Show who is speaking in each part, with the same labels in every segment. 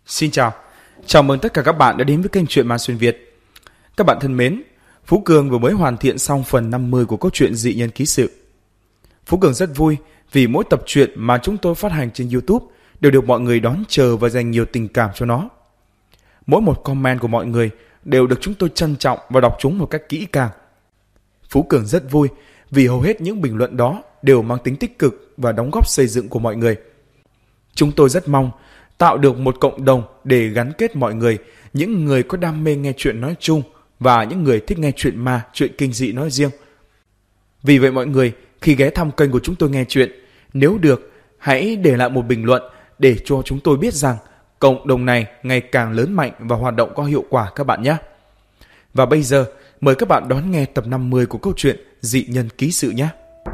Speaker 1: Xin chào mừng tất cả các bạn đã đến với kênh Truyện Ma Xuyên Việt. Các bạn thân mến, Phú Cường vừa mới hoàn thiện xong phần 50 của câu chuyện Dị Nhân Ký Sự. Phú Cường rất vui vì mỗi tập truyện mà chúng tôi phát hành trên YouTube đều được mọi người đón chờ và dành nhiều tình cảm cho nó. Mỗi một comment của mọi người đều được chúng tôi trân trọng và đọc chúng một cách kỹ càng. Phú Cường rất vui vì hầu hết những bình luận đó đều mang tính tích cực và đóng góp xây dựng của mọi người. Chúng tôi rất mong tạo được một cộng đồng để gắn kết mọi người, những người có đam mê nghe chuyện nói chung và những người thích nghe chuyện ma, chuyện kinh dị nói riêng. Vì vậy mọi người, khi ghé thăm kênh của chúng tôi nghe chuyện, nếu được, hãy để lại một bình luận để cho chúng tôi biết rằng cộng đồng này ngày càng lớn mạnh và hoạt động có hiệu quả các bạn nhé. Và bây giờ, mời các bạn đón nghe tập 50 của câu chuyện Dị Nhân Ký Sự nhé.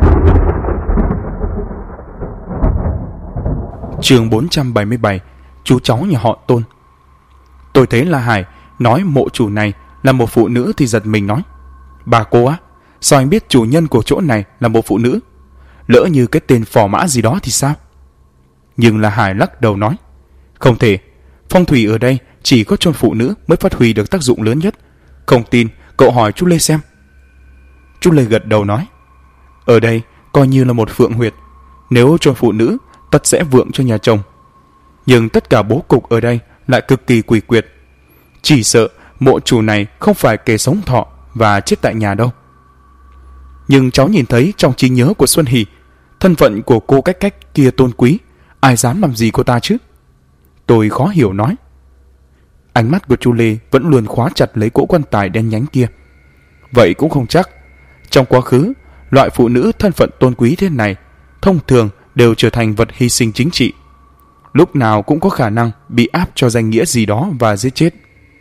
Speaker 1: Chương 477, chú cháu nhà họ Tôn. Tôi thấy La Hải nói mộ chủ này là một phụ nữ thì giật mình nói: "Bà cô á, sao anh biết chủ nhân của chỗ này là một phụ nữ? Lỡ như cái tên phò mã gì đó thì sao?" Nhưng La Hải lắc đầu nói: "Không thể, phong thủy ở đây chỉ có chôn phụ nữ mới phát huy được tác dụng lớn nhất. Không tin, cậu hỏi chú Lê xem." Chú Lê gật đầu nói: "Ở đây coi như là một phượng huyệt, nếu chôn phụ nữ tất sẽ vượng cho nhà chồng. Nhưng tất cả bố cục ở đây lại cực kỳ quỷ quyệt. Chỉ sợ mộ chủ này không phải kẻ sống thọ và chết tại nhà đâu." Nhưng cháu nhìn thấy trong trí nhớ của Xuân Hỷ, thân phận của cô cách cách kia tôn quý, ai dám làm gì cô ta chứ? Tôi khó hiểu nói. Ánh mắt của chú Lê vẫn luôn khóa chặt lấy cỗ quan tài đen nhánh kia. Vậy cũng không chắc. Trong quá khứ, loại phụ nữ thân phận tôn quý thế này thông thường đều trở thành vật hy sinh chính trị, lúc nào cũng có khả năng bị áp cho danh nghĩa gì đó và giết chết.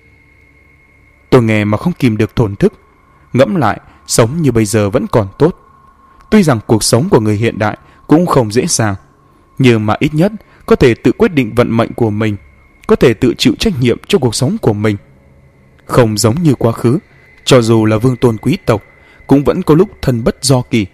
Speaker 1: Tôi nghe mà không kìm được thổn thức. Ngẫm lại, sống như bây giờ vẫn còn tốt. Tuy rằng cuộc sống của người hiện đại cũng không dễ dàng, nhưng mà ít nhất có thể tự quyết định vận mệnh của mình, có thể tự chịu trách nhiệm cho cuộc sống của mình. Không giống như quá khứ, cho dù là vương tôn quý tộc cũng vẫn có lúc thân bất do kỳ.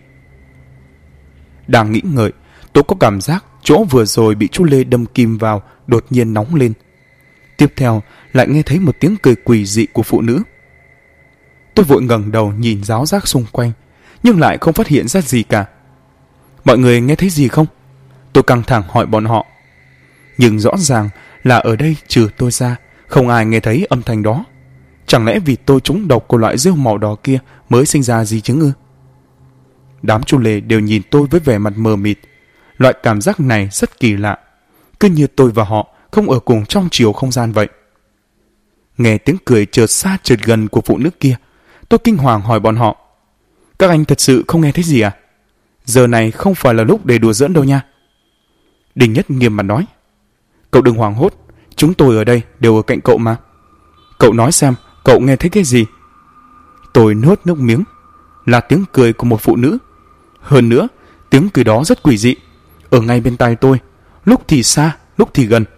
Speaker 1: Đang nghĩ ngợi, tôi có cảm giác chỗ vừa rồi bị chú Lê đâm kim vào đột nhiên nóng lên. Tiếp theo lại nghe thấy một tiếng cười quỷ dị của phụ nữ. Tôi vội ngẩng đầu nhìn ráo rác xung quanh, nhưng lại không phát hiện ra gì cả. Mọi người nghe thấy gì không? Tôi căng thẳng hỏi bọn họ. Nhưng rõ ràng là ở đây trừ tôi ra, không ai nghe thấy âm thanh đó. Chẳng lẽ vì tôi trúng độc của loại rêu màu đỏ kia mới sinh ra di chứng ư? Đám chú Lê đều nhìn tôi với vẻ mặt mờ mịt. Loại cảm giác này rất kỳ lạ, cứ như tôi và họ không ở cùng trong chiều không gian vậy. Nghe tiếng cười chợt xa chợt gần của phụ nữ kia, tôi kinh hoàng hỏi bọn họ: "Các anh thật sự không nghe thấy gì à? Giờ này không phải là lúc để đùa giỡn đâu nha." Đình Nhất nghiêm mặt nói: "Cậu đừng hoảng hốt, chúng tôi ở đây đều ở cạnh cậu mà. Cậu nói xem, cậu nghe thấy cái gì?" Tôi nuốt nước miếng. Là tiếng cười của một phụ nữ. Hơn nữa, tiếng cười đó rất quỷ dị, ở ngay bên tai tôi, lúc thì xa, lúc thì gần.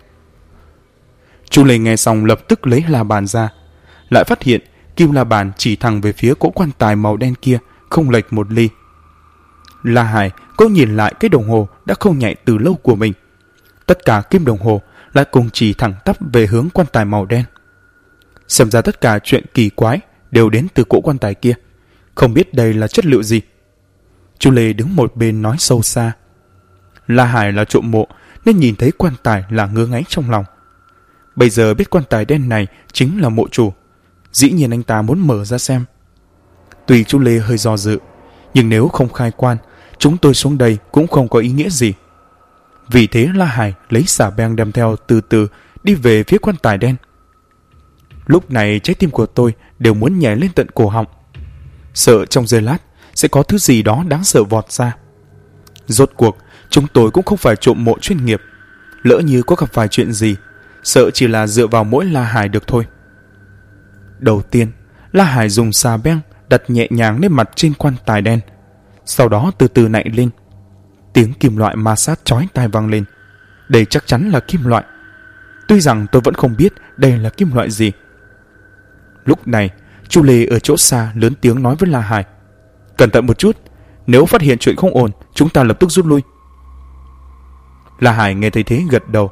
Speaker 1: Chú Lê nghe xong lập tức lấy la bàn ra, lại phát hiện kim la bàn chỉ thẳng về phía cỗ quan tài màu đen kia, không lệch một ly. La Hải có nhìn lại cái đồng hồ đã không nhảy từ lâu của mình. Tất cả kim đồng hồ lại cùng chỉ thẳng tắp về hướng quan tài màu đen. Xem ra tất cả chuyện kỳ quái đều đến từ cỗ quan tài kia. Không biết đây là chất liệu gì. Chú Lê đứng một bên nói sâu xa. La Hải là trộm mộ nên nhìn thấy quan tài là ngơ ngáy trong lòng. Bây giờ biết quan tài đen này chính là mộ chủ, dĩ nhiên anh ta muốn mở ra xem. Tuy chú Lê hơi do dự, nhưng nếu không khai quan, chúng tôi xuống đây cũng không có ý nghĩa gì. Vì thế La Hải lấy xà beng đem theo từ từ đi về phía quan tài đen. Lúc này trái tim của tôi đều muốn nhảy lên tận cổ họng, sợ trong giây lát sẽ có thứ gì đó đáng sợ vọt ra. Rốt cuộc chúng tôi cũng không phải trộm mộ chuyên nghiệp, lỡ như có gặp phải chuyện gì, sợ chỉ là dựa vào mỗi La Hải được thôi. Đầu tiên, La Hải dùng xà beng đặt nhẹ nhàng lên mặt trên quan tài đen, sau đó từ từ nạy lên. Tiếng kim loại ma sát chói tai vang lên. Đây chắc chắn là kim loại. Tuy rằng tôi vẫn không biết đây là kim loại gì. Lúc này, chú Lê ở chỗ xa lớn tiếng nói với La Hải: "Cẩn thận một chút, nếu phát hiện chuyện không ổn, chúng ta lập tức rút lui." La Hải nghe thấy thế gật đầu,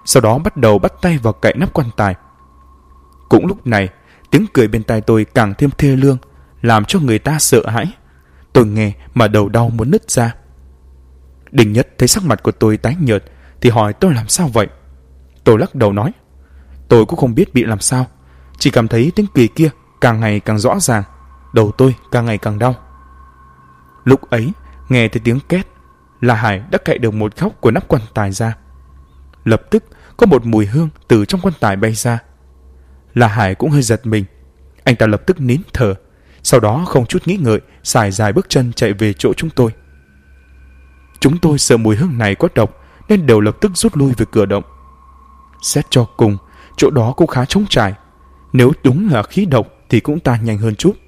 Speaker 1: sau đó bắt đầu bắt tay vào cạy nắp quan tài. Cũng lúc này, tiếng cười bên tai tôi càng thêm thê lương, làm cho người ta sợ hãi. Tôi nghe mà đầu đau muốn nứt ra. Đình Nhất thấy sắc mặt của tôi tái nhợt thì hỏi tôi làm sao vậy. Tôi lắc đầu nói, tôi cũng không biết bị làm sao, chỉ cảm thấy tiếng cười kia càng ngày càng rõ ràng, đầu tôi càng ngày càng đau. Lúc ấy nghe thấy tiếng két, La Hải đã cạy được một góc của nắp quan tài ra. Lập tức có một mùi hương từ trong quan tài bay ra. La Hải cũng hơi giật mình. Anh ta lập tức nín thở, sau đó không chút nghĩ ngợi sải dài bước chân chạy về chỗ chúng tôi. Chúng tôi sợ mùi hương này có độc nên đều lập tức rút lui về cửa động. Xét cho cùng, chỗ đó cũng khá trống trải, nếu đúng là khí độc thì cũng tan nhanh hơn chút.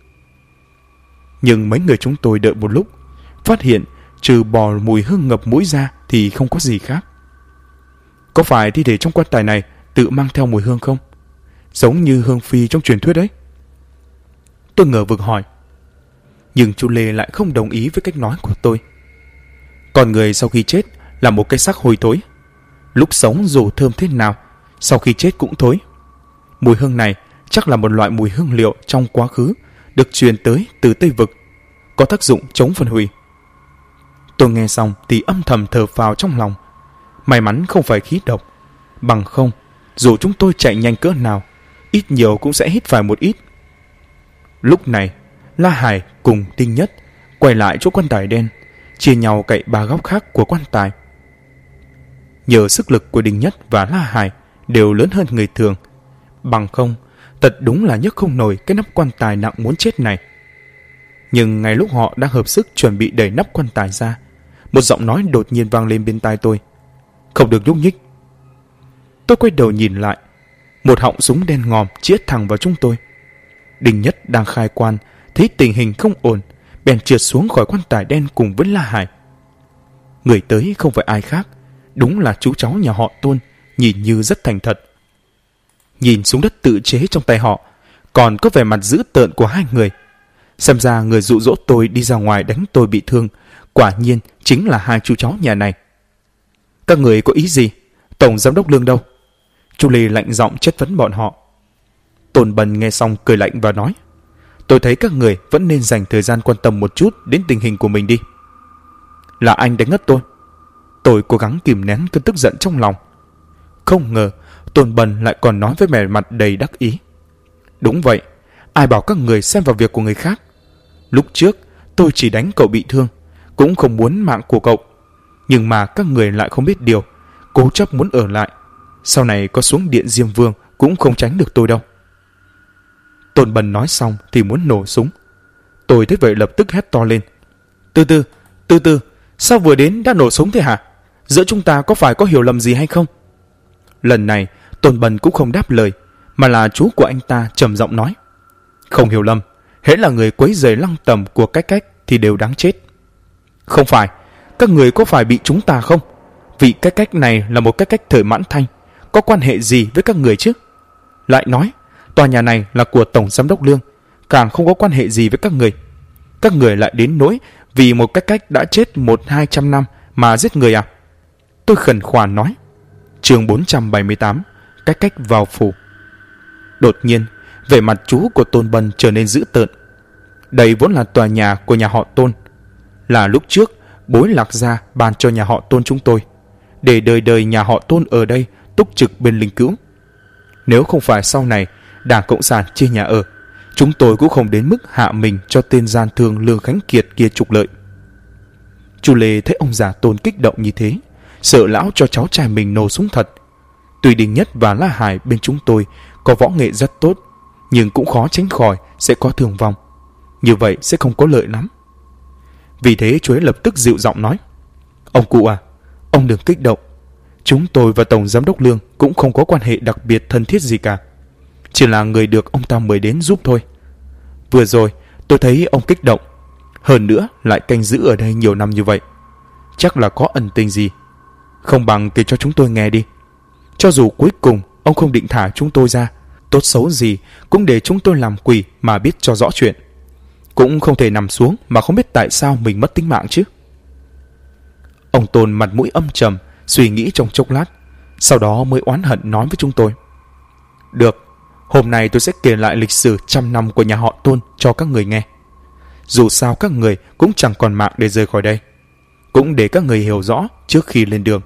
Speaker 1: Nhưng mấy người chúng tôi đợi một lúc, phát hiện trừ bỏ mùi hương ngập mũi ra thì không có gì khác. Có phải thi thể trong quan tài này tự mang theo mùi hương không? Giống như hương phi trong truyền thuyết ấy. Tôi ngờ vực hỏi. Nhưng chú Lê lại không đồng ý với cách nói của tôi. Con người sau khi chết là một cái xác hôi thối. Lúc sống dù thơm thế nào, sau khi chết cũng thối. Mùi hương này chắc là một loại mùi hương liệu trong quá khứ được truyền tới từ Tây Vực, có tác dụng chống phân hủy. Tôi nghe xong thì âm thầm thở phào trong lòng. May mắn không phải khí độc, bằng không dù chúng tôi chạy nhanh cỡ nào, ít nhiều cũng sẽ hít phải một ít. Lúc này La Hải cùng Tinh Nhất quay lại chỗ quan tài đen, chia nhau cậy 3 góc khác của quan tài. Nhờ sức lực của Đình Nhất và La Hải đều lớn hơn người thường, bằng không thật đúng là nhấc không nổi cái nắp quan tài nặng muốn chết này. Nhưng ngay lúc họ đang hợp sức chuẩn bị đẩy nắp quan tài ra, một giọng nói đột nhiên vang lên bên tai tôi. Không được nhúc nhích. Tôi quay đầu nhìn lại, một họng súng đen ngòm chĩa thẳng vào chúng tôi. Đình Nhất đang khai quan, thấy tình hình không ổn, bèn trượt xuống khỏi quan tài đen cùng với La Hải. Người tới không phải ai khác, đúng là chú cháu nhà họ Tôn, nhìn như rất thành thật. Nhìn súng đất tự chế trong tay họ, còn có vẻ mặt dữ tợn của hai người. Xem ra người dụ dỗ tôi đi ra ngoài đánh tôi bị thương, quả nhiên chính là hai chú cháu nhà này. Các người có ý gì? Tổng giám đốc Lương đâu? Chu Lê lạnh giọng chất vấn bọn họ. Tôn Bần nghe xong cười lạnh và nói, tôi thấy các người vẫn nên dành thời gian quan tâm một chút đến tình hình của mình đi. Là anh đánh ngất tôi. Tôi cố gắng kìm nén cơn tức giận trong lòng. Không ngờ Tôn Bần lại còn nói với vẻ mặt đầy đắc ý. Đúng vậy, ai bảo các người xen vào việc của người khác. Lúc trước tôi chỉ đánh cậu bị thương, cũng không muốn mạng của cậu. Nhưng mà các người lại không biết điều, cố chấp muốn ở lại. Sau này có xuống điện Diêm Vương cũng không tránh được tôi đâu. Tôn Bần nói xong thì muốn nổ súng. Tôi thấy vậy lập tức hét to lên. Từ từ, sao vừa đến đã nổ súng thế hả? Giữa chúng ta có phải có hiểu lầm gì hay không? Lần này Tôn Bần cũng không đáp lời, mà là chú của anh ta trầm giọng nói. Không hiểu lầm, hễ là người quấy rầy lăng tầm của cách thì đều đáng chết. Không phải, các người có phải bị chúng ta không? Vì cách này là một cách thời Mãn Thanh, có quan hệ gì với các người chứ? Lại nói, tòa nhà này là của Tổng Giám đốc Lương, càng không có quan hệ gì với các người. Các người lại đến nỗi vì một cách đã chết 100-200 năm mà giết người à? Tôi khẩn khoản nói. Chương 478, cách vào phủ. Đột nhiên, vẻ mặt chú của Tôn Bần trở nên dữ tợn. Đây vốn là tòa nhà của nhà họ Tôn, là lúc trước bối Lạc gia ban cho nhà họ Tôn chúng tôi, để đời đời nhà họ Tôn ở đây túc trực bên linh cữu. Nếu không phải sau này Đảng Cộng sản chia nhà ở, chúng tôi cũng không đến mức hạ mình cho tên gian thương Lương Khánh Kiệt kia trục lợi. Chu Lê thấy ông già Tôn kích động như thế, sợ lão cho cháu trai mình nổ súng thật. Tuy Đình Nhất và La Hải bên chúng tôi có võ nghệ rất tốt, nhưng cũng khó tránh khỏi sẽ có thương vong. Như vậy sẽ không có lợi lắm. Vì thế chú ấy lập tức dịu giọng nói. Ông cụ à, ông đừng kích động. Chúng tôi và Tổng Giám đốc Lương cũng không có quan hệ đặc biệt thân thiết gì cả, chỉ là người được ông ta mời đến giúp thôi. Vừa rồi tôi thấy ông kích động, hơn nữa lại canh giữ ở đây nhiều năm như vậy, chắc là có ẩn tình gì. Không bằng kể cho chúng tôi nghe đi. Cho dù cuối cùng ông không định thả chúng tôi ra, tốt xấu gì cũng để chúng tôi làm quỷ mà biết cho rõ chuyện. Cũng không thể nằm xuống mà không biết tại sao mình mất tính mạng chứ. Ông Tôn mặt mũi âm trầm, suy nghĩ trong chốc lát, Sau đó mới oán hận nói với chúng tôi: được, hôm nay tôi sẽ kể lại lịch sử 100 năm của nhà họ Tôn cho các người nghe. Dù sao các người cũng chẳng còn mạng để rời khỏi đây, cũng để các người hiểu rõ trước khi lên đường.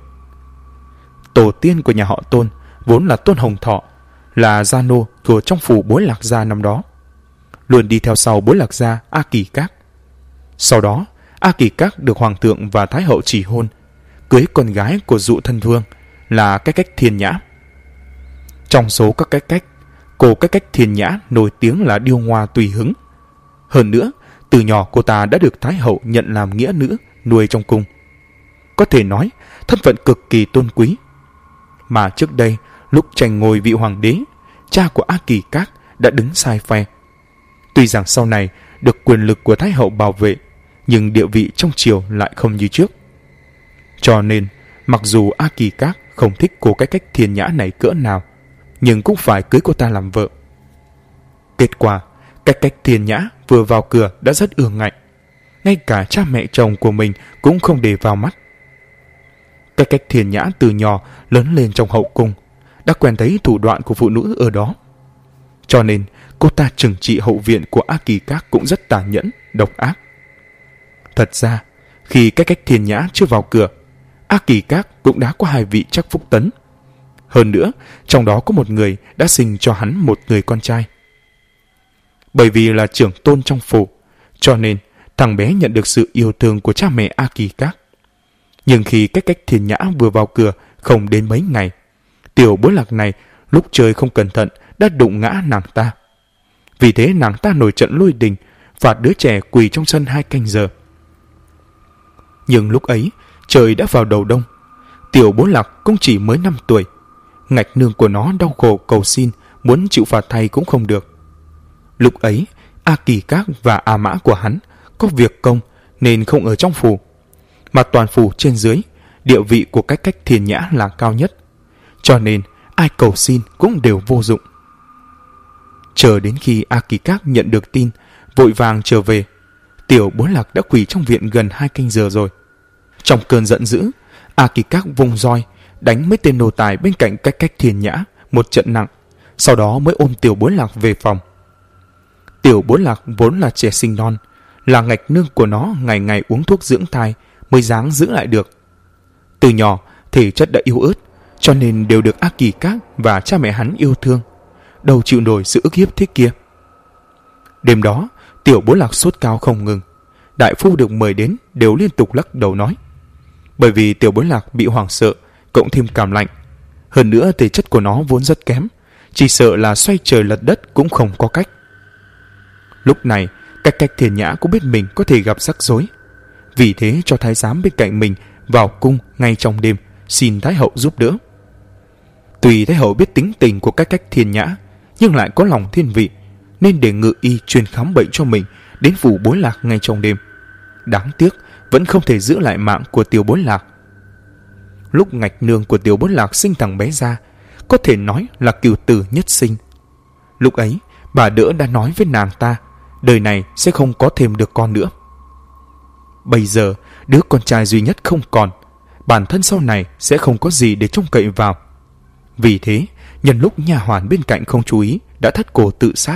Speaker 1: Tổ tiên của nhà họ Tôn vốn là Tôn Hồng Thọ, là gia nô của trong phủ Bối Lạc Gia năm đó, luôn đi theo sau Bối Lạc Gia A Kỳ Các. Sau đó A Kỳ Các được hoàng thượng và thái hậu chỉ hôn, cưới con gái của dụ thân vương là Cách Cách Thiên Nhã. Trong số các Cách Cách, cô Cách Cách Thiên Nhã nổi tiếng là điêu ngoa tùy hứng. Hơn nữa, từ nhỏ cô ta đã được thái hậu nhận làm nghĩa nữ nuôi trong cung, có thể nói thân phận cực kỳ tôn quý. Mà trước đây, lúc tranh ngôi vị hoàng đế, cha của A Kỳ Các đã đứng sai phe. Tuy rằng sau này được quyền lực của thái hậu bảo vệ, nhưng địa vị trong triều lại không như trước. Cho nên, mặc dù A Kỳ Các không thích cô Cách Cách Thiên Nhã này cỡ nào, nhưng cũng phải cưới cô ta làm vợ. Kết quả, Cách Cách Thiên Nhã vừa vào cửa đã rất ương ngạnh, ngay cả cha mẹ chồng của mình cũng không để vào mắt. Cách Cách Thiên Nhã từ nhỏ lớn lên trong hậu cung, đã quen thấy thủ đoạn của phụ nữ ở đó. Cho nên cô ta trừng trị hậu viện của A Kỳ Các cũng rất tàn nhẫn, độc ác. Thật ra, khi Cách Cách Thiên Nhã chưa vào cửa, A Kỳ Các cũng đã có 2 vị chắc phúc tấn. Hơn nữa, trong đó có một người đã sinh cho hắn một người con trai. Bởi vì là trưởng tôn trong phủ, cho nên thằng bé nhận được sự yêu thương của cha mẹ A Kỳ Các. Nhưng khi Cách Cách Thiên Nhã vừa vào cửa không đến mấy ngày, tiểu Bối Lạc này lúc chơi không cẩn thận đã đụng ngã nàng ta. Vì thế nàng ta nổi trận lôi đình, phạt đứa trẻ quỳ trong sân 2 canh giờ. Nhưng lúc ấy trời đã vào đầu đông, tiểu Bối Lạc cũng chỉ mới 5 tuổi. Ngạch nương của nó đau khổ cầu xin, muốn chịu phạt thay cũng không được. Lúc ấy A Kỳ Các và A Mã của hắn có việc công nên không ở trong phủ, mà toàn phủ trên dưới địa vị của Cách Cách Thiên Nhã là cao nhất, cho nên ai cầu xin cũng đều vô dụng. Chờ đến khi A Kỳ Các nhận được tin, vội vàng trở về, tiểu Bối Lạc đã quỳ trong viện gần 2 canh giờ rồi. Trong cơn giận dữ, A Kỳ Các vung roi đánh mấy tên nô tài bên cạnh Cách Cách Thiên Nhã một trận nặng, sau đó mới ôm tiểu Bối Lạc về phòng. Tiểu Bối Lạc vốn là trẻ sinh non, là ngạch nương của nó ngày ngày uống thuốc dưỡng thai mới dáng giữ lại được. Từ nhỏ thể chất đã yếu ớt, cho nên đều được A Kỳ Các và cha mẹ hắn yêu thương, đâu chịu nổi sự ức hiếp thế kia. Đêm đó tiểu Bối Lạc sốt cao không ngừng, đại phu được mời đến đều liên tục lắc đầu nói, bởi vì tiểu Bối Lạc bị hoảng sợ cộng thêm cảm lạnh, hơn nữa thể chất của nó vốn rất kém, chỉ sợ là xoay trời lật đất cũng không có cách. Lúc này Cách Cách Thiên Nhã cũng biết mình có thể gặp rắc rối, vì thế cho thái giám bên cạnh mình vào cung ngay trong đêm xin thái hậu giúp đỡ. Tuy thái hậu biết tính tình của Cách Cách Thiên Nhã, nhưng lại có lòng thiên vị, nên để ngự y chuyên khám bệnh cho mình đến phủ Bối Lạc ngay trong đêm. Đáng tiếc vẫn không thể giữ lại mạng của tiểu Bối Lạc. Lúc ngạch nương của tiểu Bối Lạc sinh thằng bé ra, có thể nói là cửu tử nhất sinh. Lúc ấy bà đỡ đã nói với nàng ta đời này sẽ không có thêm được con nữa. Bây giờ đứa con trai duy nhất không còn, bản thân sau này sẽ không có gì để trông cậy vào. Vì thế nhân lúc nha hoàn bên cạnh không chú ý đã thắt cổ tự sát.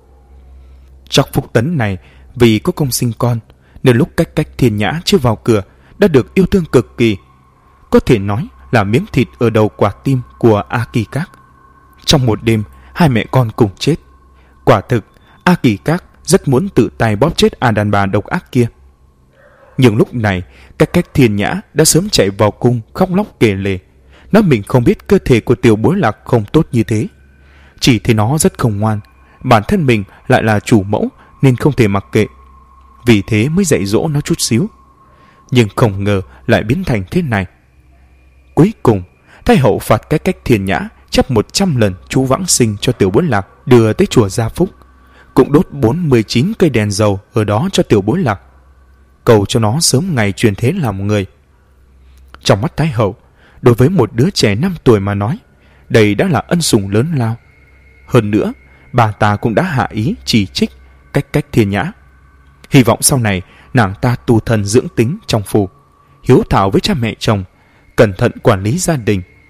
Speaker 1: Trọc Phúc Tấn này vì có công sinh con, nên lúc Cách Cách Thiên Nhã chưa vào cửa đã được yêu thương cực kỳ, có thể nói là miếng thịt ở đầu quả tim của A Kỳ Các. Trong một đêm 2 mẹ con cùng chết. Quả thực A Kỳ Các rất muốn tự tay bóp chết đàn bà độc ác kia. Nhưng lúc này Cách Cách Thiên Nhã đã sớm chạy vào cung khóc lóc kể lể, nói mình không biết cơ thể của tiểu Bối Lạc không tốt như thế, chỉ thấy nó rất không ngoan, bản thân mình lại là chủ mẫu nên không thể mặc kệ, vì thế mới dạy dỗ nó chút xíu. Nhưng không ngờ lại biến thành thế này. Cuối cùng thái hậu phạt Cách Cách Thiên Nhã chắp 100 lần chú vãng sinh cho tiểu Bối Lạc đưa tới chùa Gia Phúc, cũng đốt 49 cây đèn dầu ở đó cho tiểu Bối Lạc, cầu cho nó sớm ngày truyền thế làm người. Trong mắt thái hậu, đối với một đứa trẻ 5 tuổi mà nói, đây đã là ân sủng lớn lao. Hơn nữa bà ta cũng đã hạ ý chỉ trích Cách Cách Thiên Nhã, hy vọng sau này nàng ta tu thân dưỡng tính trong phủ, hiếu thảo với cha mẹ chồng, cẩn thận quản lý gia đình.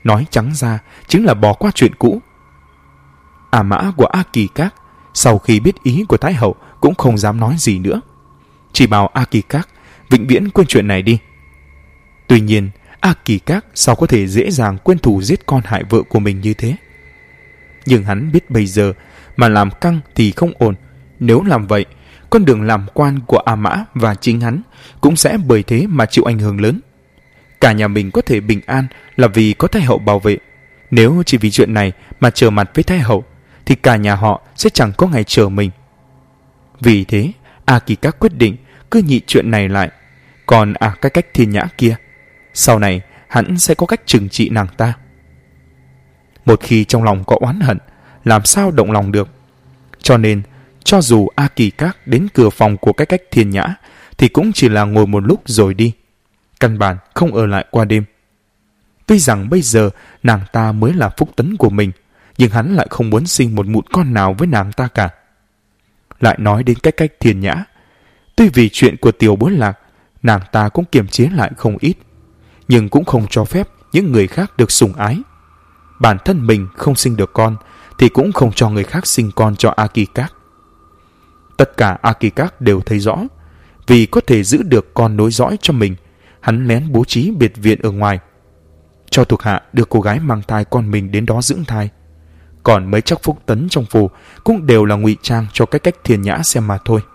Speaker 1: nói trắng ra chính là bỏ qua chuyện cũ. A Mã của A Kỳ Các sau khi biết ý của Thái hậu cũng không dám nói gì nữa, chỉ bảo A Kỳ Các vĩnh viễn quên chuyện này đi. Tuy nhiên A Kỳ Các sao có thể dễ dàng quên thù giết con hại vợ của mình như thế? Nhưng hắn biết bây giờ mà làm căng thì không ổn. Nếu làm vậy, con đường làm quan của A Mã và chính hắn cũng sẽ bởi thế mà chịu ảnh hưởng lớn. Cả nhà mình có thể bình an là vì có Thái hậu bảo vệ. Nếu chỉ vì chuyện này mà trở mặt với Thái hậu thì cả nhà họ sẽ chẳng có ngày chờ mình. Vì thế A Kỳ Các quyết định cứ nhị chuyện này lại. Còn cái cách Thiên Nhã kia, sau này hắn sẽ có cách trừng trị nàng ta. Một khi trong lòng có oán hận, làm sao động lòng được? Cho nên cho dù A Kỳ Các đến cửa phòng của cách Thiên Nhã thì cũng chỉ là ngồi một lúc rồi đi, căn bản không ở lại qua đêm. Tuy rằng bây giờ nàng ta mới là phúc tấn của mình, nhưng hắn lại không muốn sinh một mụn con nào với nàng ta cả. Lại nói đến cách Thiên Nhã, tuy vì chuyện của Tiểu Bối Lạc, nàng ta cũng kiềm chế lại không ít, nhưng cũng không cho phép những người khác được sủng ái. Bản thân mình không sinh được con thì cũng không cho người khác sinh con cho A Kỳ Các. Tất cả A Kỳ Các đều thấy rõ, vì có thể giữ được con nối dõi cho mình, hắn lén bố trí biệt viện ở ngoài, cho thuộc hạ đưa cô gái mang thai con mình đến đó dưỡng thai. Còn mấy chóc phúc tấn trong phủ cũng đều là ngụy trang cho cách Thiên Nhã xem mà thôi.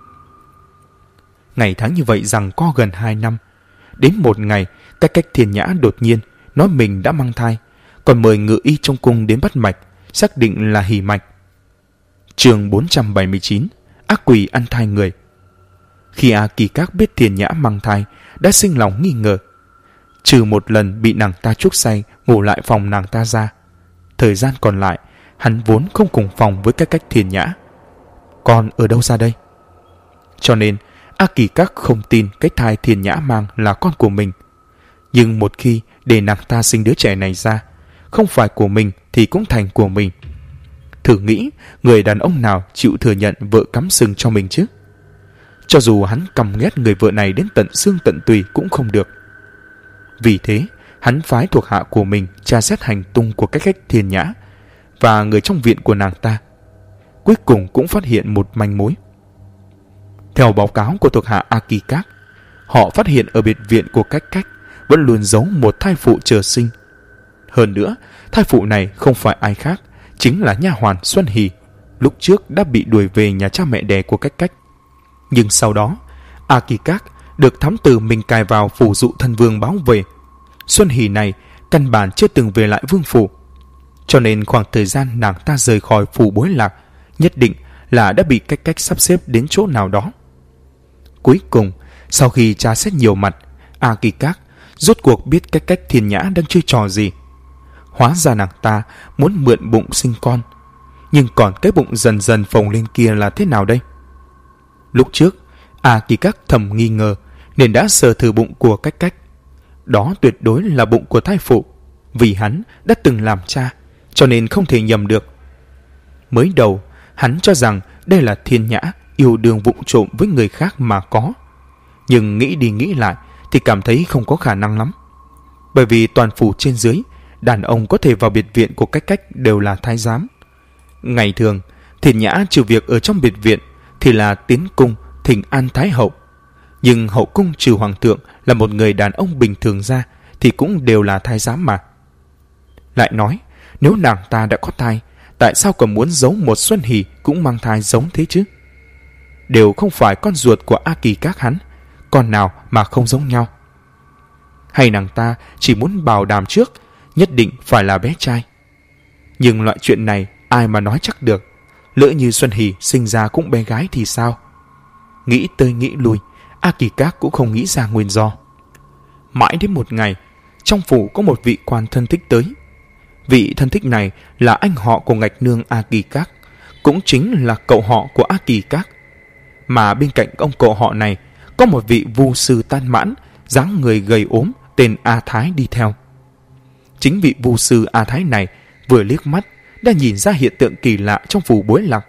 Speaker 1: Ngày tháng như vậy rằng có gần 2 năm. Đến một ngày, cách Thiên Nhã đột nhiên nói mình đã mang thai, còn mời ngự y trong cung đến bắt mạch, xác định là hỉ mạch. Chương 479, ác quỷ ăn thai người. Khi A Kỳ Các biết Thiên Nhã mang thai, đã sinh lòng nghi ngờ. Trừ một lần bị nàng ta chuốc say ngủ lại phòng nàng ta ra, thời gian còn lại hắn vốn không cùng phòng với cách Thiên Nhã. Con ở đâu ra đây? Cho nên A Kỳ Các không tin cái thai Thiên Nhã mang là con của mình. Nhưng một khi để nàng ta sinh đứa trẻ này ra, không phải của mình thì cũng thành của mình. Thử nghĩ người đàn ông nào chịu thừa nhận vợ cắm sừng cho mình chứ? Cho dù hắn căm ghét người vợ này đến tận xương tận tùy cũng không được. Vì thế hắn phái thuộc hạ của mình tra xét hành tung của cách Thiên Nhã và người trong viện của nàng ta. Cuối cùng cũng phát hiện một manh mối. Theo báo cáo của thuộc hạ A Kỳ Các, họ phát hiện ở biệt viện của cách vẫn luôn giấu một thai phụ chờ sinh. Hơn nữa, thai phụ này không phải ai khác, chính là nha hoàn Xuân Hỷ, lúc trước đã bị đuổi về nhà cha mẹ đẻ của cách. Nhưng sau đó, A Kỳ Các được thám tử mình cài vào phủ dụ thân vương báo về. Xuân Hỷ này căn bản chưa từng về lại vương phủ, cho nên khoảng thời gian nàng ta rời khỏi phủ Bối Lạc nhất định là đã bị cách sắp xếp đến chỗ nào đó. Cuối cùng, sau khi tra xét nhiều mặt, A Kỳ Các rốt cuộc biết cách Thiên Nhã đang chơi trò gì. Hóa ra nàng ta muốn mượn bụng sinh con, nhưng còn cái bụng dần dần phồng lên kia là thế nào đây? Lúc trước A Kỳ Các thầm nghi ngờ nên đã sờ thử bụng của cách. Đó tuyệt đối là bụng của thai phụ, vì hắn đã từng làm cha, cho nên không thể nhầm được. Mới đầu hắn cho rằng đây là Thiên Nhã yêu đương vụng trộm với người khác mà có, nhưng nghĩ đi nghĩ lại thì cảm thấy không có khả năng lắm. Bởi vì toàn phủ trên dưới, đàn ông có thể vào biệt viện của cách đều là thái giám. Ngày thường Thiên Nhã trừ việc ở trong biệt viện thì là tiến cung thỉnh an thái hậu, nhưng hậu cung trừ hoàng thượng là một người đàn ông bình thường ra thì cũng đều là thái giám mà. Lại nói, nếu nàng ta đã có thai, tại sao còn muốn giấu một Xuân Hỷ cũng mang thai giống thế chứ? Đều không phải con ruột của A Kỳ Các hắn, con nào mà không giống nhau? Hay nàng ta chỉ muốn bảo đảm trước nhất định phải là bé trai? Nhưng loại chuyện này ai mà nói chắc được. Lỡ như Xuân Hỷ sinh ra cũng bé gái thì sao? Nghĩ tới nghĩ lui, A Kỳ Các cũng không nghĩ ra nguyên do. Mãi đến một ngày, trong phủ có một vị quan thân thích tới. Vị thân thích này là anh họ của ngạch nương A Kỳ Các, cũng chính là cậu họ của A Kỳ Các. Mà bên cạnh ông cậu họ này có một vị vu sư tan mãn, dáng người gầy ốm, tên A Thái đi theo. Chính vị vu sư A Thái này vừa liếc mắt đã nhìn ra hiện tượng kỳ lạ trong phủ Bối Lạc.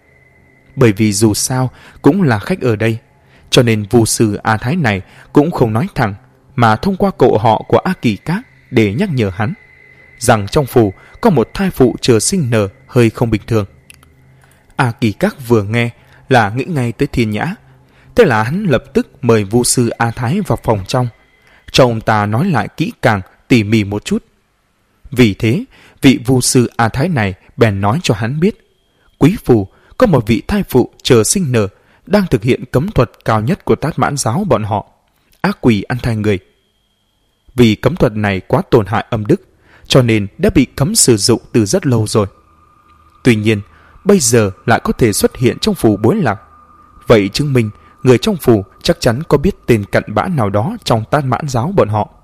Speaker 1: Bởi vì dù sao cũng là khách ở đây, cho nên vu sư A Thái này cũng không nói thẳng, mà thông qua cậu họ của A Kỳ Các để nhắc nhở hắn. rằng trong phủ có một thai phụ chờ sinh nở hơi không bình thường. A Kỳ Các vừa nghe là nghĩ ngay tới Thiên Nhã. Thế là hắn lập tức mời vu sư A Thái vào phòng trong, cho ông ta nói lại kỹ càng tỉ mỉ một chút. Vì thế, vị vu sư A Thái này bèn nói cho hắn biết, quý phủ có một vị thai phụ chờ sinh nở đang thực hiện cấm thuật cao nhất của Tát Mãn giáo bọn họ, ác quỷ ăn thai người. Vì cấm thuật này quá tổn hại âm đức, cho nên đã bị cấm sử dụng từ rất lâu rồi. Tuy nhiên, bây giờ lại có thể xuất hiện trong phủ Bối Lạc. Vậy chứng minh người trong phủ chắc chắn có biết tên cặn bã nào đó trong Tát Mãn giáo bọn họ.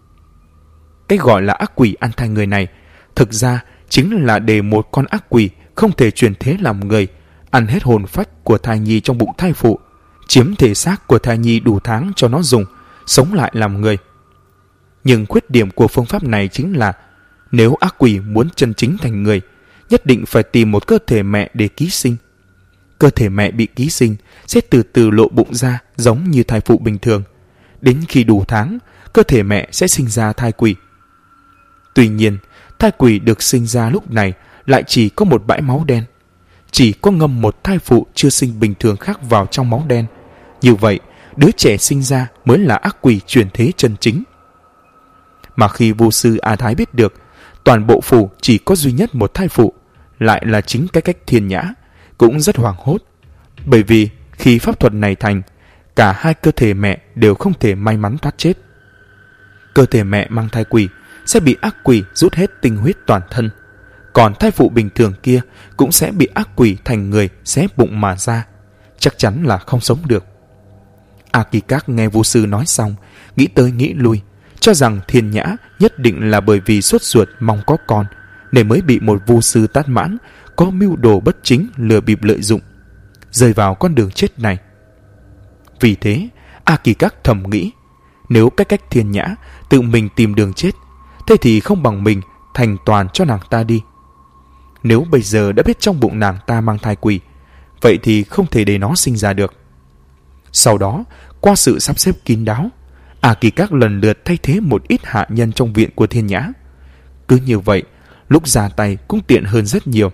Speaker 1: Cái gọi là ác quỷ ăn thai người này thực ra chính là để một con ác quỷ không thể chuyển thế làm người, ăn hết hồn phách của thai nhi trong bụng thai phụ, chiếm thể xác của thai nhi đủ tháng cho nó dùng, sống lại làm người. Nhưng khuyết điểm của phương pháp này chính là nếu ác quỷ muốn chân chính thành người, nhất định phải tìm một cơ thể mẹ để ký sinh. Cơ thể mẹ bị ký sinh sẽ từ từ lộ bụng ra giống như thai phụ bình thường. Đến khi đủ tháng, cơ thể mẹ sẽ sinh ra thai quỷ. Tuy nhiên, thai quỷ được sinh ra lúc này lại chỉ có một bãi máu đen. Chỉ có ngâm một thai phụ chưa sinh bình thường khác vào trong máu đen. Như vậy, đứa trẻ sinh ra mới là ác quỷ chuyển thế chân chính. Mà khi vu sư A Thái biết được toàn bộ phủ chỉ có duy nhất một thai phụ, lại là chính cái cách Thiên Nhã, cũng rất hoảng hốt. Bởi vì khi pháp thuật này thành, cả hai cơ thể mẹ đều không thể may mắn thoát chết. Cơ thể mẹ mang thai quỷ sẽ bị ác quỷ rút hết tinh huyết toàn thân, còn thai phụ bình thường kia cũng sẽ bị ác quỷ thành người xé bụng mà ra, chắc chắn là không sống được. A Kỳ Các nghe vu sư nói xong, nghĩ tới nghĩ lui, cho rằng Thiên Nhã nhất định là bởi vì sốt ruột mong có con nên mới bị một vu sư Tát Mãn có mưu đồ bất chính lừa bịp lợi dụng, rơi vào con đường chết này. Vì thế, A Kỳ Các thầm nghĩ, nếu cách Thiên Nhã tự mình tìm đường chết, thế thì không bằng mình thành toàn cho nàng ta đi. Nếu bây giờ đã biết trong bụng nàng ta mang thai quỷ, vậy thì không thể để nó sinh ra được. Sau đó, qua sự sắp xếp kín đáo, A Kỳ Các lần lượt thay thế một ít hạ nhân trong viện của Thiên Nhã. Cứ như vậy, lúc ra tay cũng tiện hơn rất nhiều.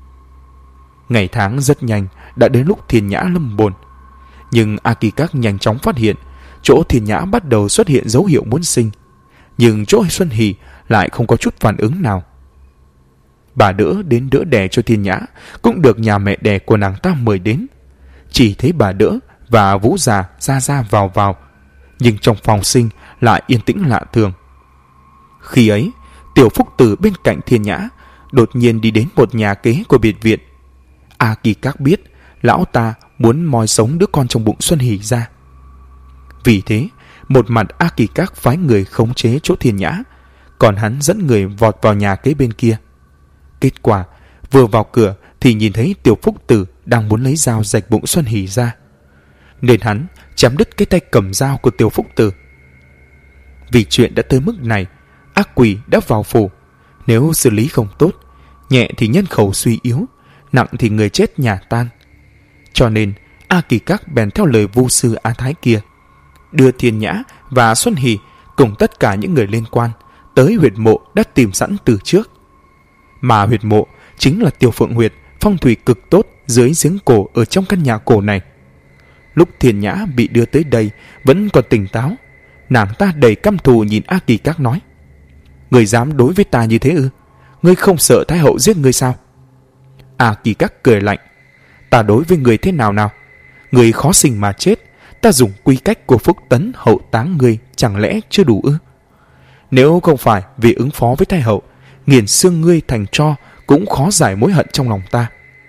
Speaker 1: Ngày tháng rất nhanh đã đến lúc Thiên Nhã lâm bồn. Nhưng A Kỳ Các nhanh chóng phát hiện chỗ Thiên Nhã bắt đầu xuất hiện dấu hiệu muốn sinh, nhưng chỗ Xuân Hỷ lại không có chút phản ứng nào. Bà đỡ đến đỡ đẻ cho Thiên Nhã cũng được nhà mẹ đẻ của nàng ta mời đến. Chỉ thấy bà đỡ và Vũ già ra vào, nhưng trong phòng sinh lại yên tĩnh lạ thường. Khi ấy, Tiểu Phúc Tử bên cạnh Thiên Nhã đột nhiên đi đến một nhà kế của biệt viện. A Kỳ Các biết lão ta muốn moi sống đứa con trong bụng Xuân Hỷ ra. Vì thế, một mặt A Kỳ Các phái người khống chế chỗ Thiên Nhã, còn hắn dẫn người vọt vào nhà kế bên kia. Kết quả, vừa vào cửa thì nhìn thấy Tiểu Phúc Tử đang muốn lấy dao rạch bụng Xuân Hỷ ra, nên hắn chém đứt cái tay cầm dao của Tiểu Phúc Tử. Vì chuyện đã tới mức này, ác quỷ đã vào phủ. Nếu xử lý không tốt, nhẹ thì nhân khẩu suy yếu, nặng thì người chết nhà tan. Cho nên A Kỳ Các bèn theo lời vu sư A Thái kia, đưa Thiên Nhã và Xuân Hỷ cùng tất cả những người liên quan tới huyệt mộ đã tìm sẵn từ trước. Mà huyệt mộ chính là Tiêu Phượng huyệt, phong thủy cực tốt dưới giếng cổ ở trong căn nhà cổ này. Lúc Thiên Nhã bị đưa tới đây vẫn còn tỉnh táo, nàng ta đầy căm thù nhìn A Kỳ Các nói: "Ngươi dám đối với ta như thế ư? Ngươi không sợ Thái hậu giết ngươi sao?" A Kỳ Các cười lạnh: "Ta đối với ngươi thế nào nào? Ngươi khó sinh mà chết, ta dùng quy cách của Phúc Tấn hậu táng ngươi chẳng lẽ chưa đủ ư? Nếu không phải vì ứng phó với Thái hậu, nghiền xương ngươi thành tro cũng khó giải mối hận trong lòng ta."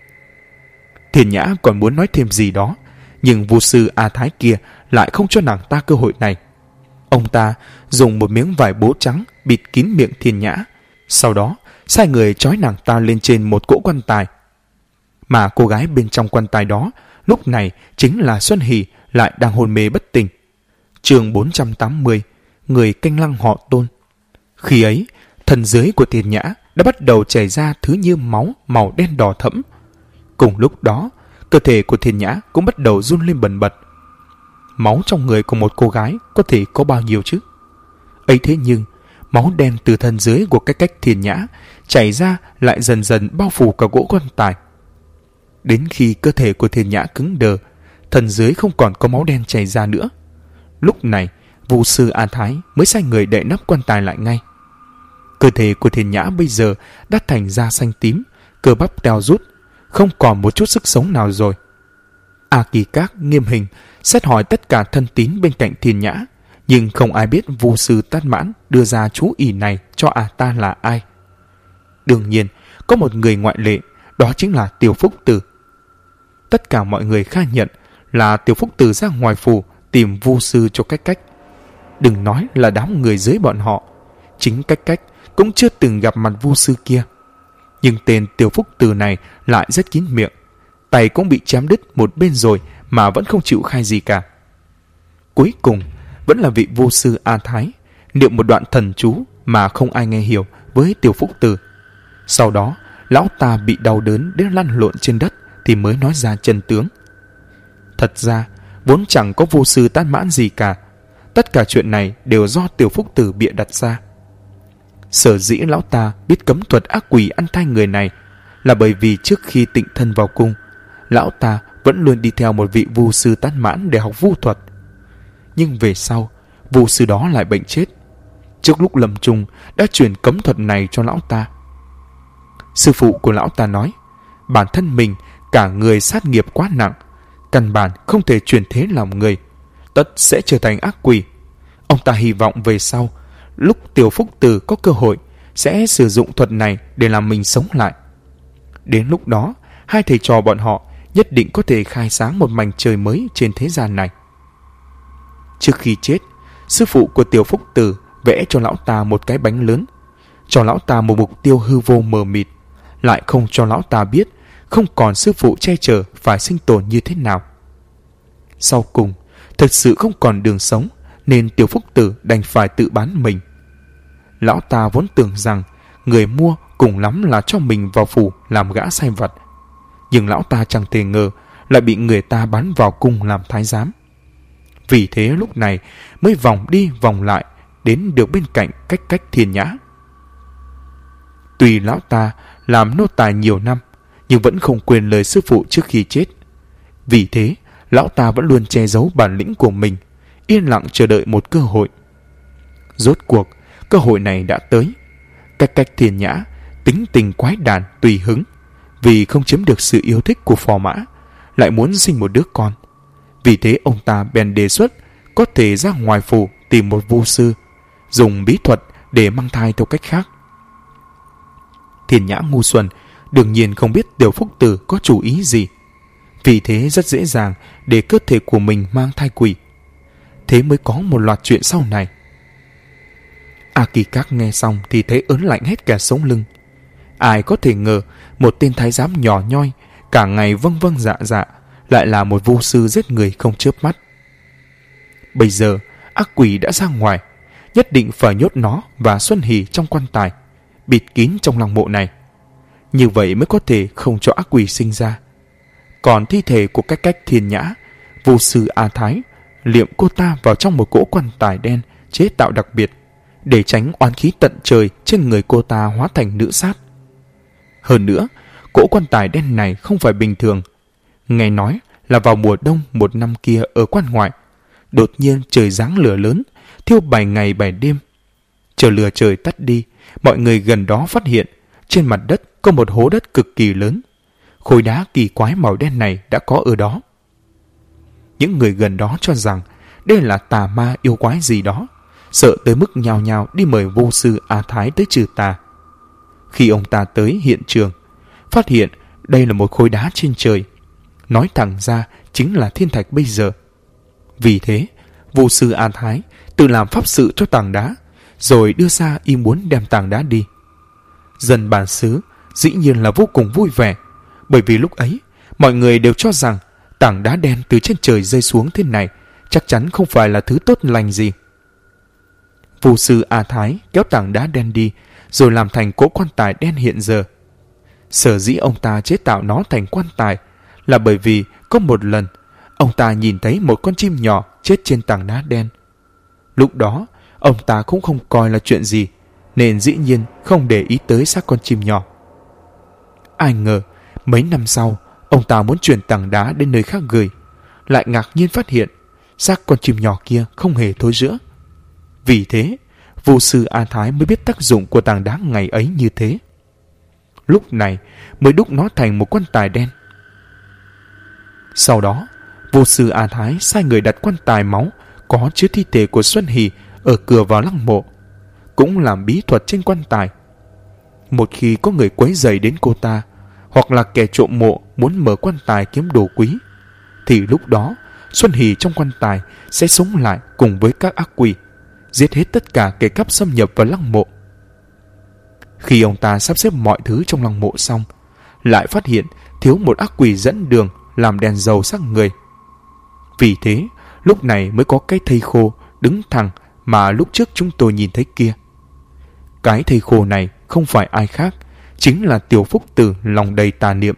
Speaker 1: Thiên Nhã còn muốn nói thêm gì đó, nhưng vu sư A Thái kia lại không cho nàng ta cơ hội này. Ông ta dùng một miếng vải bố trắng bịt kín miệng Thiên Nhã, sau đó sai người trói nàng ta lên trên một cỗ quan tài. Mà cô gái bên trong quan tài đó lúc này chính là Xuân Hỷ, lại đang hôn mê bất tỉnh. Chương 480, người canh lăng họ Tôn. Khi ấy, thân dưới của Thiên Nhã đã bắt đầu chảy ra thứ như máu màu đen đỏ thẫm. Cùng lúc đó, cơ thể của Thiên Nhã cũng bắt đầu run lên bần bật. Máu trong người của một cô gái có thể có bao nhiêu chứ? Ấy thế nhưng, máu đen từ thân dưới của Cách Thiên Nhã chảy ra lại dần dần bao phủ cả gỗ quan tài. Đến khi cơ thể của Thiên Nhã cứng đờ, thân dưới không còn có máu đen chảy ra nữa. Lúc này, Vu sư A Thái mới sai người đậy nắp quan tài lại ngay. Cơ thể của Thiên Nhã bây giờ đã thành da xanh tím, cơ bắp teo rút, không còn một chút sức sống nào rồi. A Kỳ Các nghiêm hình xét hỏi tất cả thân tín bên cạnh Thiên Nhã, nhưng không ai biết Vu sư Tát Mãn đưa ra chú ỷ này cho ta là ai. Đương nhiên, có một người ngoại lệ, đó chính là Tiêu Phúc Tử. Tất cả mọi người khai nhận là Tiêu Phúc Tử ra ngoài phủ tìm Vu sư cho Cách. Đừng nói là đám người dưới bọn họ, chính Cách cũng chưa từng gặp mặt Vu sư kia. Nhưng tên Tiêu Phúc Tử này lại rất kín miệng, tay cũng bị chém đứt một bên rồi mà vẫn không chịu khai gì cả. Cuối cùng vẫn là vị Vu sư A Thái niệm một đoạn thần chú mà không ai nghe hiểu với Tiêu Phúc Tử. Sau đó lão ta bị đau đớn đến lăn lộn trên đất thì mới nói ra chân tướng. Thật ra vốn chẳng có Vu sư Tát Mãn gì cả, tất cả chuyện này đều do Tiêu Phúc Tử bịa đặt ra. Sở dĩ lão ta biết cấm thuật ác quỷ ăn thai người này là bởi vì trước khi tịnh thân vào cung, lão ta vẫn luôn đi theo một vị Vu sư Tát Mãn để học vu thuật. Nhưng về sau, Vu sư đó lại bệnh chết. Trước lúc lâm chung đã truyền cấm thuật này cho lão ta. Sư phụ của lão ta nói, bản thân mình cả người sát nghiệp quá nặng, căn bản không thể chuyển thế làm người, tất sẽ trở thành ác quỷ. Ông ta hy vọng về sau, lúc Tiêu Phúc Tử có cơ hội, sẽ sử dụng thuật này để làm mình sống lại. Đến lúc đó, hai thầy trò bọn họ nhất định có thể khai sáng một mảnh trời mới trên thế gian này. Trước khi chết, sư phụ của Tiêu Phúc Tử vẽ cho lão ta một cái bánh lớn, cho lão ta một mục tiêu hư vô mờ mịt, lại không cho lão ta biết không còn sư phụ che chở phải sinh tồn như thế nào. Sau cùng, thực sự không còn đường sống, nên Tiêu Phúc Tử đành phải tự bán mình. Lão ta vốn tưởng rằng người mua cùng lắm là cho mình vào phủ làm gã sai vặt, nhưng lão ta chẳng thể ngờ lại bị người ta bán vào cung làm thái giám. Vì thế lúc này mới vòng đi vòng lại đến được bên cạnh Cách Thiên Nhã. Tuy lão ta làm nô tài nhiều năm, nhưng vẫn không quên lời sư phụ trước khi chết. Vì thế lão ta vẫn luôn che giấu bản lĩnh của mình, yên lặng chờ đợi một cơ hội. Rốt cuộc cơ hội này đã tới. Cách Thiên Nhã tính tình quái đản tùy hứng, vì không chiếm được sự yêu thích của phò mã, lại muốn sinh một đứa con. Vì thế ông ta bèn đề xuất có thể ra ngoài phủ tìm một vu sư, dùng bí thuật để mang thai theo cách khác. Thiên Nhã ngu xuẩn đương nhiên không biết Tiêu Phúc Tử có chủ ý gì, vì thế rất dễ dàng để cơ thể của mình mang thai quỷ. Thế mới có một loạt chuyện sau này. A Kỳ Các nghe xong thì thấy ớn lạnh hết cả sống lưng. Ai có thể ngờ một tên thái giám nhỏ nhoi, cả ngày vâng vâng dạ dạ, lại là một vu sư giết người không chớp mắt. Bây giờ ác quỷ đã ra ngoài, nhất định phải nhốt nó và Xuân Hỷ trong quan tài, bịt kín trong lăng mộ này. Như vậy mới có thể không cho ác quỷ sinh ra. Còn thi thể của Cách Thiên Nhã, vu sư A Thái liệm cô ta vào trong một cỗ quan tài đen chế tạo đặc biệt, để tránh oán khí tận trời trên người cô ta hóa thành nữ sát. Hơn nữa, cỗ quan tài đen này không phải bình thường. Nghe nói là vào mùa đông một năm kia ở quan ngoại, đột nhiên trời giáng lửa lớn, thiêu 7 ngày 7 đêm. Chờ lửa trời tắt đi, mọi người gần đó phát hiện trên mặt đất có một hố đất cực kỳ lớn. Khối đá kỳ quái màu đen này đã có ở đó. Những người gần đó cho rằng đây là tà ma yêu quái gì đó, sợ tới mức nhao nhao đi mời vô sư A Thái tới trừ tà. Khi ông ta tới hiện trường, phát hiện đây là một khối đá trên trời, nói thẳng ra chính là thiên thạch bây giờ. Vì thế, vô sư A Thái tự làm pháp sự cho tảng đá, rồi đưa ra ý muốn đem tảng đá đi. Dân bản xứ dĩ nhiên là vô cùng vui vẻ, bởi vì lúc ấy mọi người đều cho rằng tảng đá đen từ trên trời rơi xuống thế này chắc chắn không phải là thứ tốt lành gì. Vô sư A Thái kéo tảng đá đen đi, rồi làm thành cỗ quan tài đen hiện giờ. Sở dĩ ông ta chế tạo nó thành quan tài là bởi vì có một lần ông ta nhìn thấy một con chim nhỏ chết trên tảng đá đen. Lúc đó ông ta cũng không coi là chuyện gì, nên dĩ nhiên không để ý tới xác con chim nhỏ. Ai ngờ mấy năm sau, ông ta muốn chuyển tảng đá đến nơi khác gửi, lại ngạc nhiên phát hiện xác con chim nhỏ kia không hề thối rữa. Vì thế, vô sư A Thái mới biết tác dụng của tảng đá ngày ấy như thế. Lúc này mới đúc nó thành một quan tài đen. Sau đó, vô sư A Thái sai người đặt quan tài máu có chứa thi thể của Xuân Hỷ ở cửa vào lăng mộ, cũng làm bí thuật trên quan tài. Một khi có người quấy rầy đến cô ta, hoặc là kẻ trộm mộ muốn mở quan tài kiếm đồ quý, thì lúc đó Xuân Hỷ trong quan tài sẽ sống lại cùng với các ác quỷ, giết hết tất cả kẻ cắp xâm nhập vào lăng mộ. Khi ông ta sắp xếp mọi thứ trong lăng mộ xong, lại phát hiện thiếu một ác quỷ dẫn đường làm đèn dầu xác người. Vì thế, lúc này mới có cái thây khô đứng thẳng mà lúc trước chúng tôi nhìn thấy kia. Cái thây khô này không phải ai khác, chính là Tiểu Phúc Tử lòng đầy tà niệm.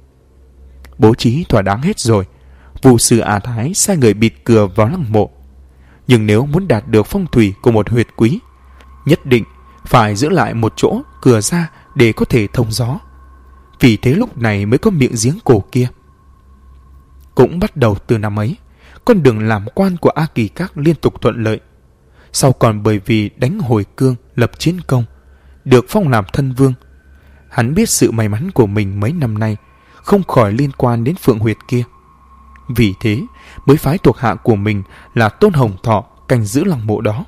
Speaker 1: Bố trí thỏa đáng hết rồi, vô sư A Thái sai người bịt cửa vào lăng mộ. Nhưng nếu muốn đạt được phong thủy của một huyệt quý, nhất định phải giữ lại một chỗ cửa ra để có thể thông gió. Vì thế lúc này mới có miệng giếng cổ kia. Cũng bắt đầu từ năm ấy, con đường làm quan của A Kỳ Các liên tục thuận lợi. Sau còn bởi vì đánh hồi cương lập chiến công, được phong làm thân vương. Hắn biết sự may mắn của mình mấy năm nay không khỏi liên quan đến phượng huyệt kia. Vì thế mới phái thuộc hạ của mình là Tôn Hồng Thọ canh giữ lăng mộ đó.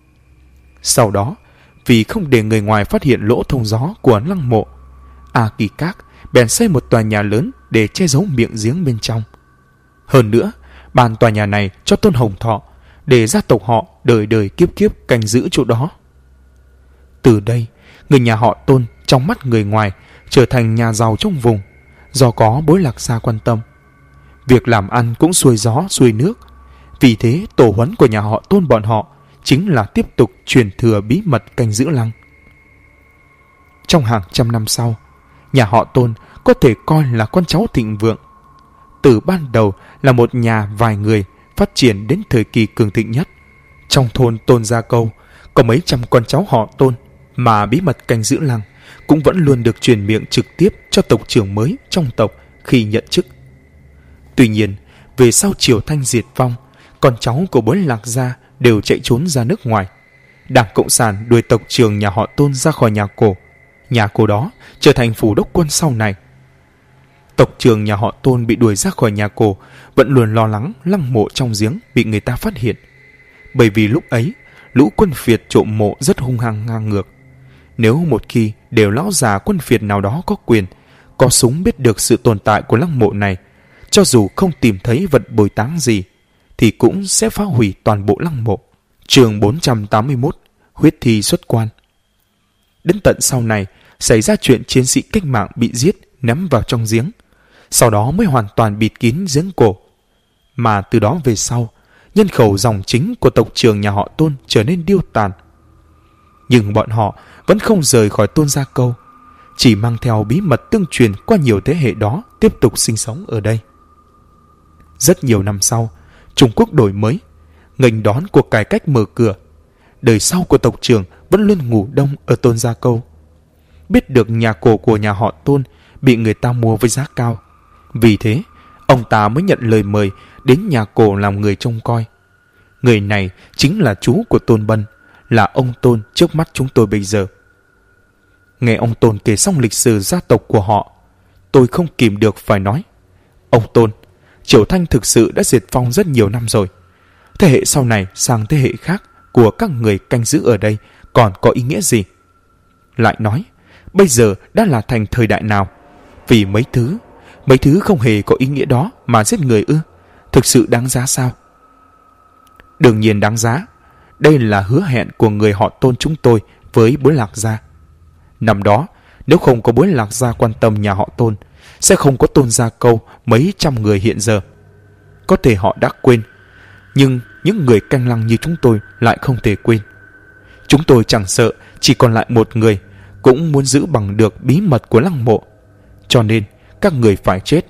Speaker 1: Sau đó, vì không để người ngoài phát hiện lỗ thông gió của lăng mộ, A Kỳ Các bèn xây một tòa nhà lớn để che giấu miệng giếng bên trong. Hơn nữa, bàn tòa nhà này cho Tôn Hồng Thọ để gia tộc họ đời đời kiếp kiếp canh giữ chỗ đó. Từ đây, người nhà họ Tôn trong mắt người ngoài trở thành nhà giàu trong vùng, do có bối Lạc Gia quan tâm. Việc làm ăn cũng xuôi gió xuôi nước. Vì thế tổ huấn của nhà họ Tôn bọn họ chính là tiếp tục truyền thừa bí mật canh giữ lăng. Trong hàng trăm năm sau, nhà họ Tôn có thể coi là con cháu thịnh vượng. Từ ban đầu là một nhà vài người phát triển đến thời kỳ cường thịnh nhất. Trong thôn Tôn Gia Câu có mấy trăm con cháu họ Tôn, mà bí mật canh giữ lăng cũng vẫn luôn được truyền miệng trực tiếp cho tộc trưởng mới trong tộc khi nhận chức. Tuy nhiên, về sau Triều Thanh diệt vong, con cháu của bối Lạc Gia đều chạy trốn ra nước ngoài. Đảng Cộng sản đuổi tộc trưởng nhà họ Tôn ra khỏi nhà cổ. Nhà cổ đó trở thành phủ đốc quân sau này. Tộc trưởng nhà họ Tôn bị đuổi ra khỏi nhà cổ vẫn luôn lo lắng lăng mộ trong giếng bị người ta phát hiện. Bởi vì lúc ấy, lũ quân phiệt trộm mộ rất hung hăng ngang ngược. Nếu một khi đều lão già quân phiệt nào đó có quyền, có súng biết được sự tồn tại của lăng mộ này, cho dù không tìm thấy vật bồi táng gì, thì cũng sẽ phá hủy toàn bộ lăng mộ. Chương 481, huyết thi xuất quan. Đến tận sau này, xảy ra chuyện chiến sĩ cách mạng bị giết ném vào trong giếng, sau đó mới hoàn toàn bịt kín giếng cổ. Mà từ đó về sau, nhân khẩu dòng chính của tộc trưởng nhà họ Tôn trở nên điêu tàn. Nhưng bọn họ vẫn không rời khỏi Tôn Gia Câu, chỉ mang theo bí mật tương truyền qua nhiều thế hệ đó tiếp tục sinh sống ở đây. Rất nhiều năm sau, Trung Quốc đổi mới, nghênh đón cuộc cải cách mở cửa. Đời sau của tộc trưởng vẫn luôn ngủ đông ở Tôn Gia Câu. Biết được nhà cổ của nhà họ Tôn bị người ta mua với giá cao, vì thế ông ta mới nhận lời mời đến nhà cổ làm người trông coi. Người này chính là chú của Tôn Bân, là ông Tôn trước mắt chúng tôi bây giờ. Nghe ông Tôn kể xong lịch sử gia tộc của họ, tôi không kìm được phải nói: ông Tôn, Triều Thanh thực sự đã diệt vong rất nhiều năm rồi. Thế hệ sau này sang thế hệ khác của các người canh giữ ở đây còn có ý nghĩa gì? Lại nói, bây giờ đã là thành thời đại nào? Vì mấy thứ không hề có ý nghĩa đó mà giết người ư? Thực sự đáng giá sao? Đương nhiên đáng giá. Đây là hứa hẹn của người họ Tôn chúng tôi với bối Lạc Gia. Năm đó, nếu không có bối Lạc Gia quan tâm nhà họ Tôn, sẽ không có Tôn Gia Câu mấy trăm người hiện giờ. Có thể họ đã quên, nhưng những người canh lăng như chúng tôi lại không thể quên. Chúng tôi chẳng sợ chỉ còn lại một người, cũng muốn giữ bằng được bí mật của lăng mộ. Cho nên các người phải chết.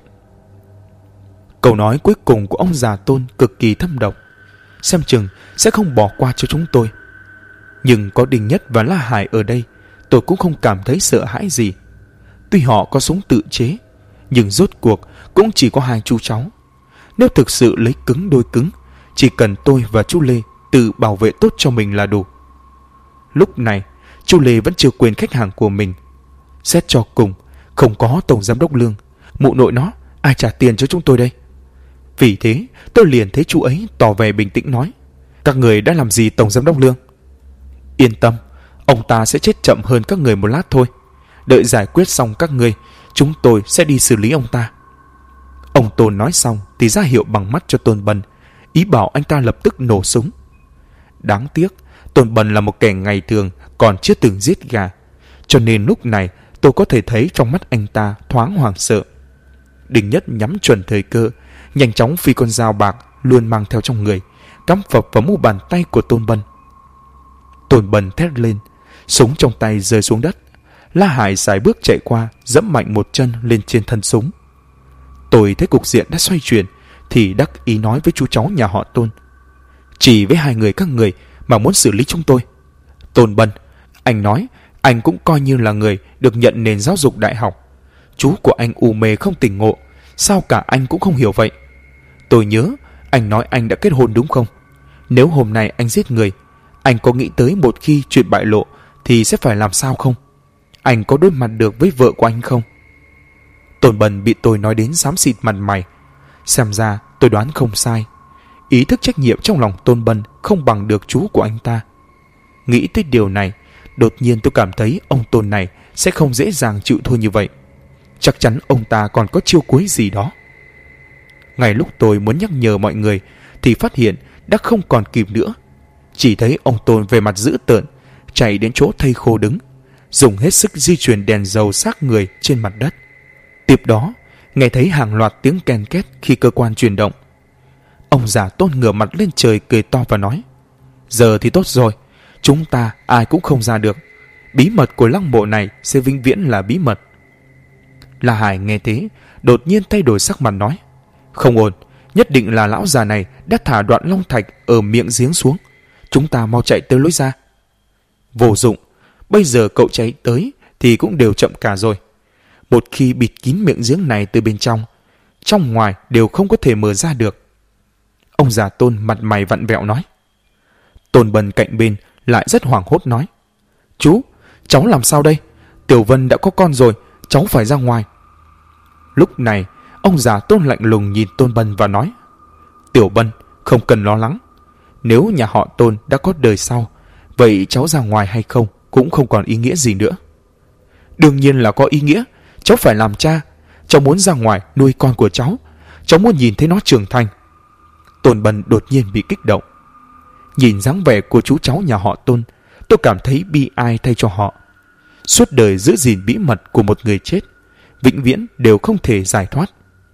Speaker 1: Câu nói cuối cùng của ông già Tôn cực kỳ thâm độc, xem chừng sẽ không bỏ qua cho chúng tôi. Nhưng có Đình Nhất và La Hải ở đây, tôi cũng không cảm thấy sợ hãi gì. Tuy họ có súng tự chế, nhưng rốt cuộc cũng chỉ có hai chú cháu. Nếu thực sự lấy cứng đôi cứng, chỉ cần tôi và chú Lê tự bảo vệ tốt cho mình là đủ. Lúc này, chú Lê vẫn chưa quên khách hàng của mình. Xét cho cùng, không có tổng giám đốc Lương, mụ nội nó, ai trả tiền cho chúng tôi đây? Vì thế, tôi liền thấy chú ấy tỏ vẻ bình tĩnh nói: các người đã làm gì tổng giám đốc Lương? Yên tâm, ông ta sẽ chết chậm hơn các người một lát thôi. Đợi giải quyết xong các người, chúng tôi sẽ đi xử lý ông ta. Ông Tôn nói xong thì ra hiệu bằng mắt cho Tôn Bân, ý bảo anh ta lập tức nổ súng. Đáng tiếc, Tôn Bân là một kẻ ngày thường còn chưa từng giết gà, cho nên lúc này tôi có thể thấy trong mắt anh ta thoáng hoảng sợ. Đình Nhất nhắm chuẩn thời cơ, nhanh chóng phi con dao bạc luôn mang theo trong người, cắm phập vào mu bàn tay của Tôn Bân. Tôn Bân thét lên, súng trong tay rơi xuống đất. La Hải sải bước chạy qua, giẫm mạnh một chân lên trên thân súng. Tôi thấy cục diện đã xoay chuyển thì đắc ý nói với chú cháu nhà họ Tôn: chỉ với hai người các người mà muốn xử lý chúng tôi? Tôn Bân, anh nói anh cũng coi như là người được nhận nền giáo dục đại học. Chú của anh u mê không tỉnh ngộ, sao cả anh cũng không hiểu vậy? Tôi nhớ anh nói anh đã kết hôn đúng không? Nếu hôm nay anh giết người, anh có nghĩ tới một khi chuyện bại lộ thì sẽ phải làm sao không? Anh có đối mặt được với vợ của anh không? Tôn Bân bị tôi nói đến xám xịt mặt mày. Xem ra tôi đoán không sai. Ý thức trách nhiệm trong lòng Tôn Bân không bằng được chú của anh ta. Nghĩ tới điều này, đột nhiên tôi cảm thấy ông Tôn này sẽ không dễ dàng chịu thua như vậy. Chắc chắn ông ta còn có chiêu cuối gì đó. Ngay lúc tôi muốn nhắc nhở mọi người thì phát hiện đã không còn kịp nữa. Chỉ thấy ông Tôn về mặt dữ tợn chạy đến chỗ thây khô đứng, dùng hết sức di chuyển đèn dầu xác người trên mặt đất. Tiếp đó, nghe thấy hàng loạt tiếng ken két khi cơ quan chuyển động. Ông già Tôn ngửa mặt lên trời cười to và nói: giờ thì tốt rồi, chúng ta ai cũng không ra được. Bí mật của lăng mộ này sẽ vĩnh viễn là bí mật. La Hải nghe thế, đột nhiên thay đổi sắc mặt nói: không ổn, nhất định là lão già này đã thả đoạn long thạch ở miệng giếng xuống. Chúng ta mau chạy tới lối ra. Vô dụng, bây giờ cậu chạy tới thì cũng đều chậm cả rồi. Một khi bịt kín miệng giếng này từ bên trong ngoài đều không có thể mở ra được. Ông già Tôn mặt mày vặn vẹo nói. Tôn Bân cạnh bên lại rất hoảng hốt nói: chú, cháu làm sao đây? Tiểu Vân đã có con rồi, cháu phải ra ngoài. Lúc này, ông già Tôn lạnh lùng nhìn Tôn Bân và nói: Tiểu Bân, không cần lo lắng. Nếu nhà họ Tôn đã có đời sau, vậy cháu ra ngoài hay không cũng không còn ý nghĩa gì nữa. Đương nhiên là có ý nghĩa. Cháu phải làm cha. Cháu muốn ra ngoài nuôi con của cháu. Cháu muốn nhìn thấy nó trưởng thành. Tôn Bân đột nhiên bị kích động. Nhìn dáng vẻ của chú cháu nhà họ Tôn, tôi cảm thấy bi ai thay cho họ. Suốt đời giữ gìn bí mật của một người chết, vĩnh viễn đều không thể giải thoát.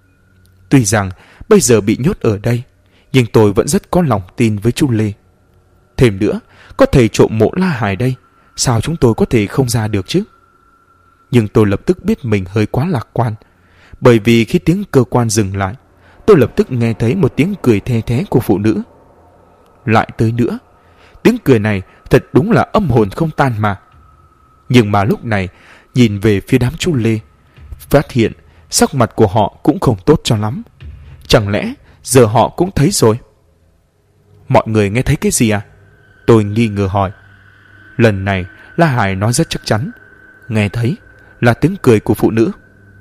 Speaker 1: Tuy rằng bây giờ bị nhốt ở đây, nhưng tôi vẫn rất có lòng tin với chú Lê. Thêm nữa, có thầy trộm mộ La Hải đây, sao chúng tôi có thể không ra được chứ? Nhưng tôi lập tức biết mình hơi quá lạc quan, bởi vì khi tiếng cơ quan dừng lại, tôi lập tức nghe thấy một tiếng cười the thé của phụ nữ. Lại tới nữa, tiếng cười này thật đúng là âm hồn không tan mà. Nhưng mà lúc này, nhìn về phía đám chú Lê, phát hiện sắc mặt của họ cũng không tốt cho lắm. Chẳng lẽ giờ họ cũng thấy rồi? Mọi người nghe thấy cái gì à? Tôi nghi ngờ hỏi. Lần này La Hải nói rất chắc chắn, nghe thấy là tiếng cười của phụ nữ.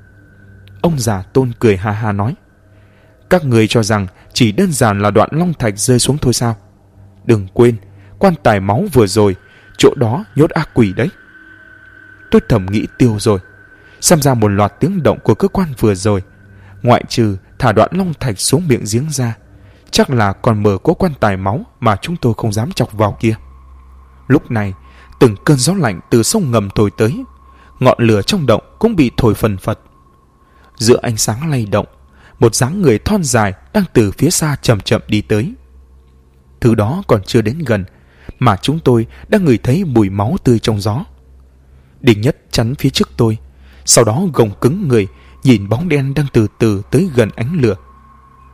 Speaker 1: Ông già Tôn cười ha ha nói: Các người cho rằng chỉ đơn giản là đoạn long thạch rơi xuống thôi sao? Đừng quên, quan tài máu vừa rồi, chỗ đó nhốt ác quỷ đấy. Tôi thầm nghĩ tiêu rồi. Xem ra một loạt tiếng động của cơ quan vừa rồi, ngoại trừ thả đoạn long thạch xuống miệng giếng ra, chắc là còn mở cố quan tài máu mà chúng tôi không dám chọc vào kia. Lúc này, từng cơn gió lạnh từ sông ngầm thổi tới, ngọn lửa trong động cũng bị thổi phần phật. Giữa ánh sáng lay động, một dáng người thon dài đang từ phía xa chậm chậm đi tới. Thứ đó còn chưa đến gần mà chúng tôi đã ngửi thấy mùi máu tươi trong gió. Đình Nhất chắn phía trước tôi, sau đó gồng cứng người nhìn bóng đen đang từ từ tới gần ánh lửa.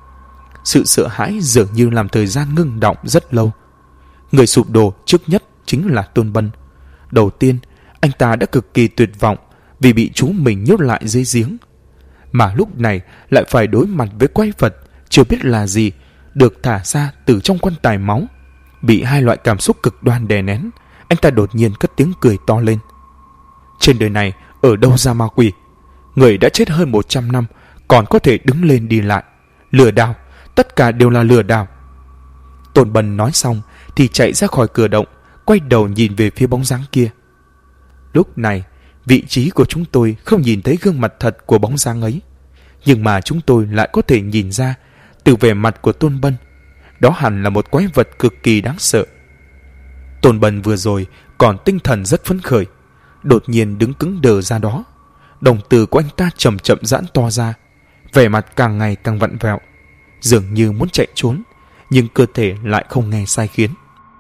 Speaker 1: Sự sợ hãi dường như làm thời gian ngưng đọng rất lâu. Người sụp đổ trước nhất chính là Tôn Bân. Đầu tiên, anh ta đã cực kỳ tuyệt vọng vì bị chú mình nhốt lại dưới giếng. Mà lúc này lại phải đối mặt với quái vật chưa biết là gì, được thả ra từ trong quan tài máu. Bị hai loại cảm xúc cực đoan đè nén, anh ta đột nhiên cất tiếng cười to lên. Trên đời này ở đâu ra ma quỷ? Người đã chết hơn 100 năm còn có thể đứng lên đi lại. Lừa đảo, tất cả đều là lừa đảo. Tôn Bân nói xong thì chạy ra khỏi cửa động, quay đầu nhìn về phía bóng dáng kia. Lúc này, vị trí của chúng tôi không nhìn thấy gương mặt thật của bóng dáng ấy, nhưng mà chúng tôi lại có thể nhìn ra từ vẻ mặt của Tôn Bân, đó hẳn là một quái vật cực kỳ đáng sợ. Tôn Bân vừa rồi còn tinh thần rất phấn khởi, đột nhiên đứng cứng đờ ra đó. Đồng tử của anh ta chậm chậm giãn to ra, vẻ mặt càng ngày càng vặn vẹo, dường như muốn chạy trốn, nhưng cơ thể lại không nghe sai khiến.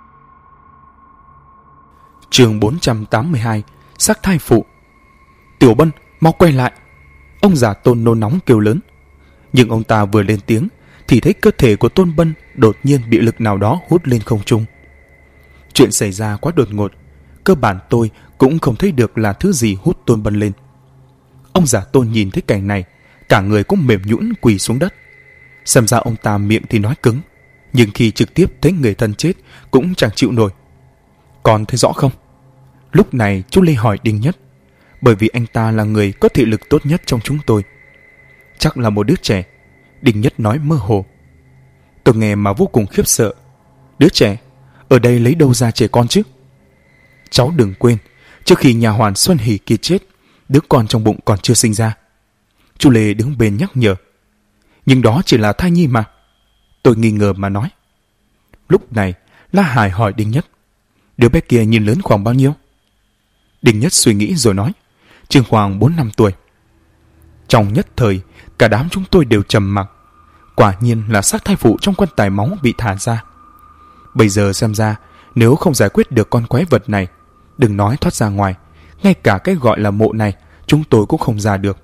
Speaker 1: Chương 482, xác thai phụ. Tiểu Bân, mau quay lại! Ông già Tôn nôn nóng kêu lớn. Nhưng ông ta vừa lên tiếng thì thấy cơ thể của Tôn Bân đột nhiên bị lực nào đó hút lên không trung. Chuyện xảy ra quá đột ngột, cơ bản tôi cũng không thấy được là thứ gì hút Tôn Bân lên. Ông già Tôn nhìn thấy cảnh này, cả người cũng mềm nhũn quỳ xuống đất. Xem ra ông ta miệng thì nói cứng, nhưng khi trực tiếp thấy người thân chết cũng chẳng chịu nổi. Còn thấy rõ không? Lúc này chú Lê hỏi Đinh Nhất, bởi vì anh ta là người có thị lực tốt nhất trong chúng tôi. Chắc là một đứa trẻ, Đinh Nhất nói mơ hồ. Tôi nghe mà vô cùng khiếp sợ. Đứa trẻ? Ở đây lấy đâu ra trẻ con chứ? Cháu đừng quên, trước khi nhà hoàn Xuân Hỷ kia chết, đứa con trong bụng còn chưa sinh ra. Chú Lê đứng bên nhắc nhở. Nhưng đó chỉ là thai nhi mà. Tôi nghi ngờ mà nói. Lúc này, La Hải hỏi Đinh Nhất, đứa bé kia nhìn lớn khoảng bao nhiêu? Đinh Nhất suy nghĩ rồi nói, chừng khoảng 4-5 tuổi. Trong nhất thời, cả đám chúng tôi đều trầm mặc. Quả nhiên là xác thai phụ trong quan tài máu bị thả ra. Bây giờ xem ra, nếu không giải quyết được con quái vật này, đừng nói thoát ra ngoài, ngay cả cái gọi là mộ này chúng tôi cũng không ra được.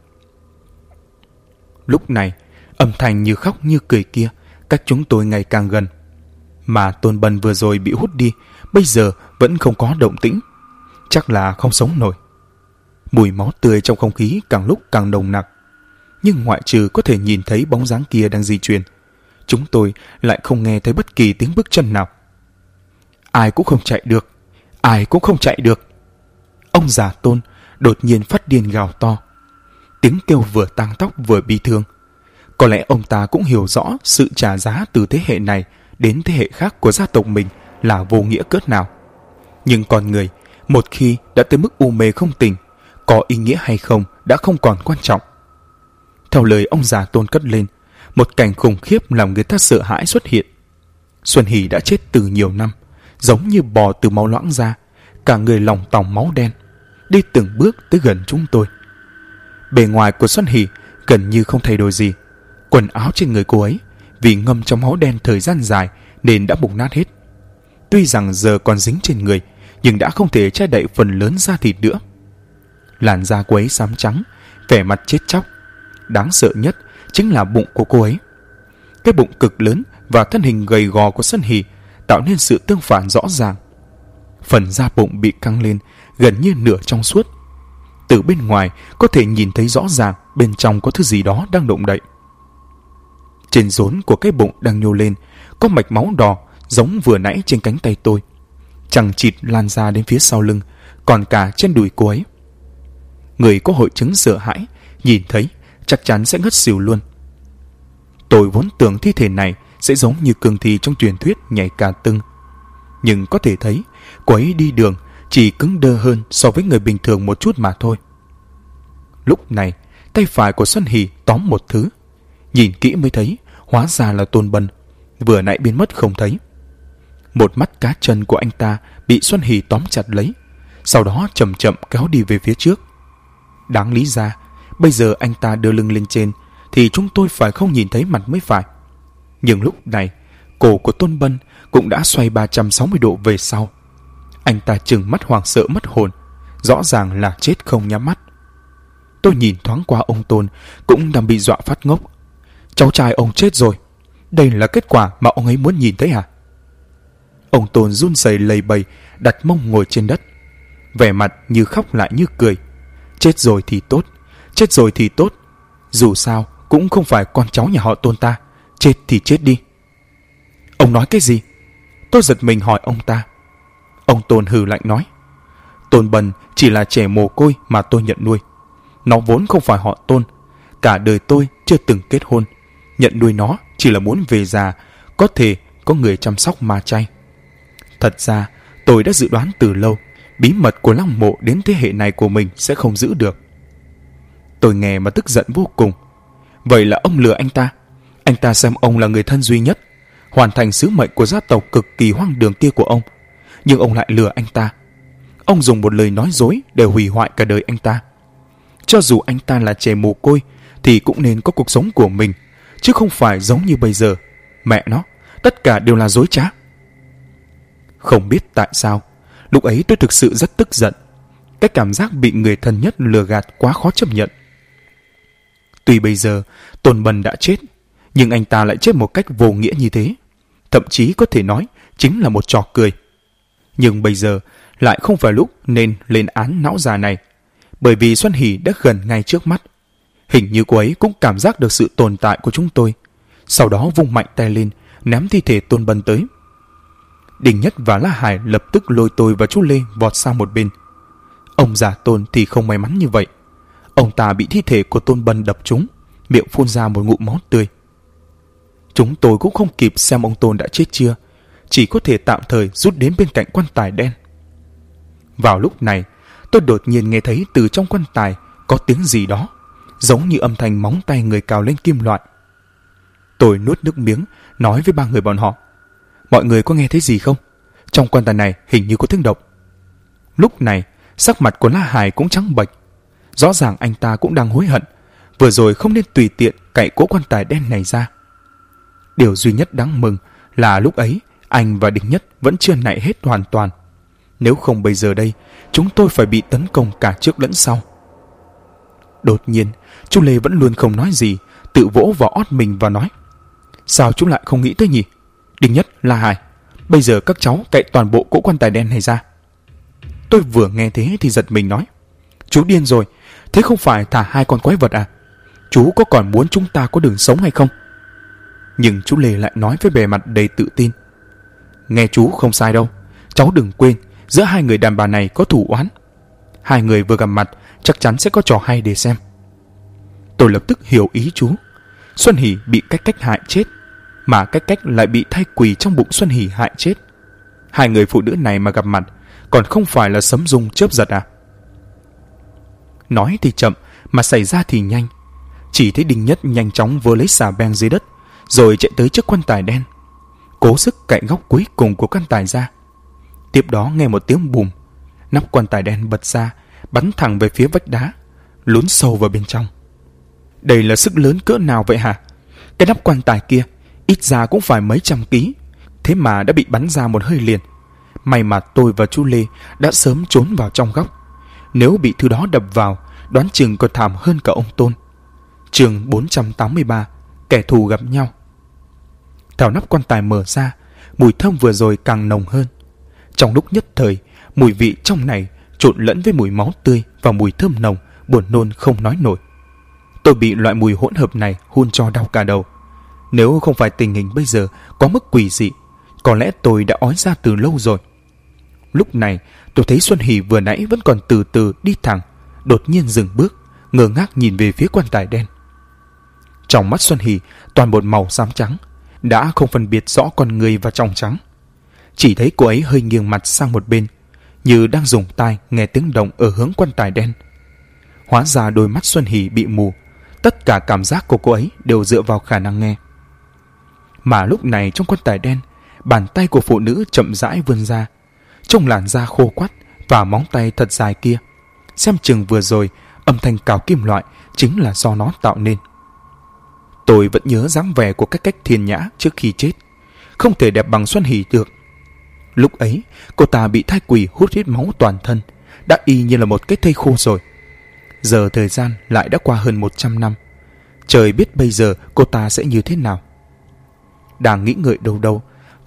Speaker 1: Lúc này, âm thanh như khóc như cười kia cách chúng tôi ngày càng gần. Mà Tôn Bân vừa rồi bị hút đi, bây giờ vẫn không có động tĩnh, chắc là không sống nổi. Mùi máu tươi trong không khí càng lúc càng nồng nặc, nhưng ngoại trừ có thể nhìn thấy bóng dáng kia đang di chuyển, chúng tôi lại không nghe thấy bất kỳ tiếng bước chân nào. Ai cũng không chạy được, ai cũng không chạy được. Ông già Tôn đột nhiên phát điên gào to, tiếng kêu vừa tang tóc vừa bi thương. Có lẽ ông ta cũng hiểu rõ sự trả giá từ thế hệ này đến thế hệ khác của gia tộc mình là vô nghĩa cỡ nào. Nhưng con người, một khi đã tới mức u mê không tỉnh, có ý nghĩa hay không đã không còn quan trọng. Theo lời ông già Tôn cất lên, một cảnh khủng khiếp làm người ta sợ hãi xuất hiện. Xuân Hỷ đã chết từ nhiều năm, giống như bò từ máu loãng ra, cả người lòng tòng máu đen, đi từng bước tới gần chúng tôi. Bề ngoài của Xuân Hỷ gần như không thay đổi gì. Quần áo trên người cô ấy vì ngâm trong máu đen thời gian dài nên đã mục nát hết. Tuy rằng giờ còn dính trên người, nhưng đã không thể che đậy phần lớn da thịt nữa. Làn da cô ấy xám trắng, vẻ mặt chết chóc. Đáng sợ nhất chính là bụng của cô ấy. Cái bụng cực lớn và thân hình gầy gò của Xuân Hỷ tạo nên sự tương phản rõ ràng. Phần da bụng bị căng lên gần như nửa trong suốt. Từ bên ngoài có thể nhìn thấy rõ ràng bên trong có thứ gì đó đang động đậy. Trên rốn của cái bụng đang nhô lên có mạch máu đỏ giống vừa nãy trên cánh tay tôi, chằng chịt lan ra đến phía sau lưng, còn cả trên đùi cô ấy. Người có hội chứng sợ hãi nhìn thấy chắc chắn sẽ ngất xỉu luôn. Tôi vốn tưởng thi thể này sẽ giống như cương thi trong truyền thuyết nhảy cà tưng, nhưng có thể thấy cô ấy đi đường chỉ cứng đơ hơn so với người bình thường một chút mà thôi. Lúc này, tay phải của Xuân Hỷ tóm một thứ. Nhìn kỹ mới thấy, hóa ra là Tôn Bân, vừa nãy biến mất không thấy. Một mắt cá chân của anh ta bị Xuân Hỷ tóm chặt lấy, sau đó chậm chậm kéo đi về phía trước. Đáng lý ra, bây giờ anh ta đưa lưng lên trên thì chúng tôi phải không nhìn thấy mặt mới phải. Nhưng lúc này, cổ của Tôn Bân cũng đã xoay 360 độ về sau. Anh ta trừng mắt hoảng sợ mất hồn, rõ ràng là chết không nhắm mắt. Tôi nhìn thoáng qua ông Tôn cũng đang bị dọa phát ngốc. Cháu trai ông chết rồi. Đây là kết quả mà ông ấy muốn nhìn thấy à? Ông Tôn run rẩy lầy bầy, đặt mông ngồi trên đất, vẻ mặt như khóc lại như cười. Chết rồi thì tốt, chết rồi thì tốt. Dù sao cũng không phải con cháu nhà họ Tôn ta. Chết thì chết đi. Ông nói cái gì? Tôi giật mình hỏi ông ta. Ông Tôn hừ lạnh nói, Tôn Bần chỉ là trẻ mồ côi mà tôi nhận nuôi. Nó vốn không phải họ Tôn. Cả đời tôi chưa từng kết hôn. Nhận nuôi nó chỉ là muốn về già có thể có người chăm sóc mà chay. Thật ra tôi đã dự đoán từ lâu bí mật của lăng mộ đến thế hệ này của mình sẽ không giữ được. Tôi nghe mà tức giận vô cùng. Vậy là ông lừa anh ta. Anh ta xem ông là người thân duy nhất, hoàn thành sứ mệnh của gia tộc cực kỳ hoang đường kia của ông. Nhưng ông lại lừa anh ta. Ông dùng một lời nói dối để hủy hoại cả đời anh ta. Cho dù anh ta là trẻ mồ côi thì cũng nên có cuộc sống của mình, chứ không phải giống như bây giờ. Mẹ nó, tất cả đều là dối trá. Không biết tại sao, lúc ấy tôi thực sự rất tức giận. Cái cảm giác bị người thân nhất lừa gạt quá khó chấp nhận. Tuy bây giờ Tôn Bần đã chết, nhưng anh ta lại chết một cách vô nghĩa như thế. Thậm chí có thể nói chính là một trò cười. Nhưng bây giờ lại không phải lúc nên lên án não già này, bởi vì Xuân Hỷ đã gần ngay trước mắt. Hình như cô ấy cũng cảm giác được sự tồn tại của chúng tôi. Sau đó vung mạnh tay lên, ném thi thể Tôn Bần tới. Đình Nhất và La Hải lập tức lôi tôi và chú Lê vọt sang một bên. Ông già Tôn thì không may mắn như vậy. Ông ta bị thi thể của Tôn Bần đập trúng, miệng phun ra một ngụm máu tươi. Chúng tôi cũng không kịp xem ông Tôn đã chết chưa, chỉ có thể tạm thời rút đến bên cạnh quan tài đen. Vào lúc này, tôi đột nhiên nghe thấy từ trong quan tài có tiếng gì đó, giống như âm thanh móng tay người cào lên kim loại. Tôi nuốt nước miếng, nói với ba người bọn họ, mọi người có nghe thấy gì không? Trong quan tài này hình như có tiếng động. Lúc này, sắc mặt của La Hải cũng trắng bệch. Rõ ràng anh ta cũng đang hối hận, vừa rồi không nên tùy tiện cậy cỗ quan tài đen này ra. Điều duy nhất đáng mừng là lúc ấy anh và Đình Nhất vẫn chưa nại hết hoàn toàn. Nếu không bây giờ đây, chúng tôi phải bị tấn công cả trước lẫn sau. Đột nhiên, chú Lê vẫn luôn không nói gì, tự vỗ vào ót mình và nói, sao chú lại không nghĩ tới nhỉ? Đình Nhất, La Hải, bây giờ các cháu cậy toàn bộ cỗ quan tài đen này ra. Tôi vừa nghe thế thì giật mình nói, chú điên rồi, thế không phải thả hai con quái vật à? Chú có còn muốn chúng ta có đường sống hay không? Nhưng chú Lê lại nói với bề mặt đầy tự tin, nghe chú không sai đâu, cháu đừng quên giữa hai người đàn bà này có thù oán. Hai người vừa gặp mặt chắc chắn sẽ có trò hay để xem. Tôi lập tức hiểu ý chú. Xuân Hỷ bị Cách hại chết, mà Cách lại bị Thay Quỳ trong bụng Xuân Hỷ hại chết. Hai người phụ nữ này mà gặp mặt còn không phải là sấm rung chớp giật à? Nói thì chậm mà xảy ra thì nhanh. Chỉ thấy Đình Nhất nhanh chóng vơ lấy xà beng dưới đất, rồi chạy tới trước quan tài đen, cố sức cạy góc cuối cùng của quan tài ra. Tiếp đó nghe một tiếng bùm, nắp quan tài đen bật ra, bắn thẳng về phía vách đá, lún sâu vào bên trong. Đây là sức lớn cỡ nào vậy hả? Cái nắp quan tài kia ít ra cũng phải mấy trăm ký, thế mà đã bị bắn ra một hơi liền. May mà tôi và chú Lê đã sớm trốn vào trong góc. Nếu bị thứ đó đập vào, đoán chừng còn thảm hơn cả ông Tôn. Chương 483, kẻ thù gặp nhau. Theo nắp quan tài mở ra, mùi thơm vừa rồi càng nồng hơn. Trong lúc nhất thời, mùi vị trong này trộn lẫn với mùi máu tươi và mùi thơm nồng, buồn nôn không nói nổi. Tôi bị loại mùi hỗn hợp này hun cho đau cả đầu. Nếu không phải tình hình bây giờ có mức quỷ dị, có lẽ tôi đã ói ra từ lâu rồi. Lúc này tôi thấy Xuân Hỷ vừa nãy vẫn còn từ từ đi thẳng, đột nhiên dừng bước, ngơ ngác nhìn về phía quan tài đen. Trong mắt Xuân Hỷ toàn một màu xám trắng, đã không phân biệt rõ con người và trong trắng. Chỉ thấy cô ấy hơi nghiêng mặt sang một bên, như đang dùng tai nghe tiếng động ở hướng quan tài đen. Hóa ra đôi mắt Xuân Hỷ bị mù, tất cả cảm giác của cô ấy đều dựa vào khả năng nghe. Mà lúc này trong quan tài đen, bàn tay của phụ nữ chậm rãi vươn ra, trong làn da khô quắt và móng tay thật dài kia. Xem chừng vừa rồi âm thanh cào kim loại chính là do nó tạo nên. Tôi vẫn nhớ dáng vẻ của Cách thiên nhã trước khi chết, không thể đẹp bằng Xuân Hỷ được. Lúc ấy cô ta bị Thay Quỳ hút hết máu toàn thân, đã y như là một cái thây khô rồi. Giờ thời gian lại đã qua hơn 100 năm. Trời biết bây giờ cô ta sẽ như thế nào. Đang nghĩ ngợi đâu đâu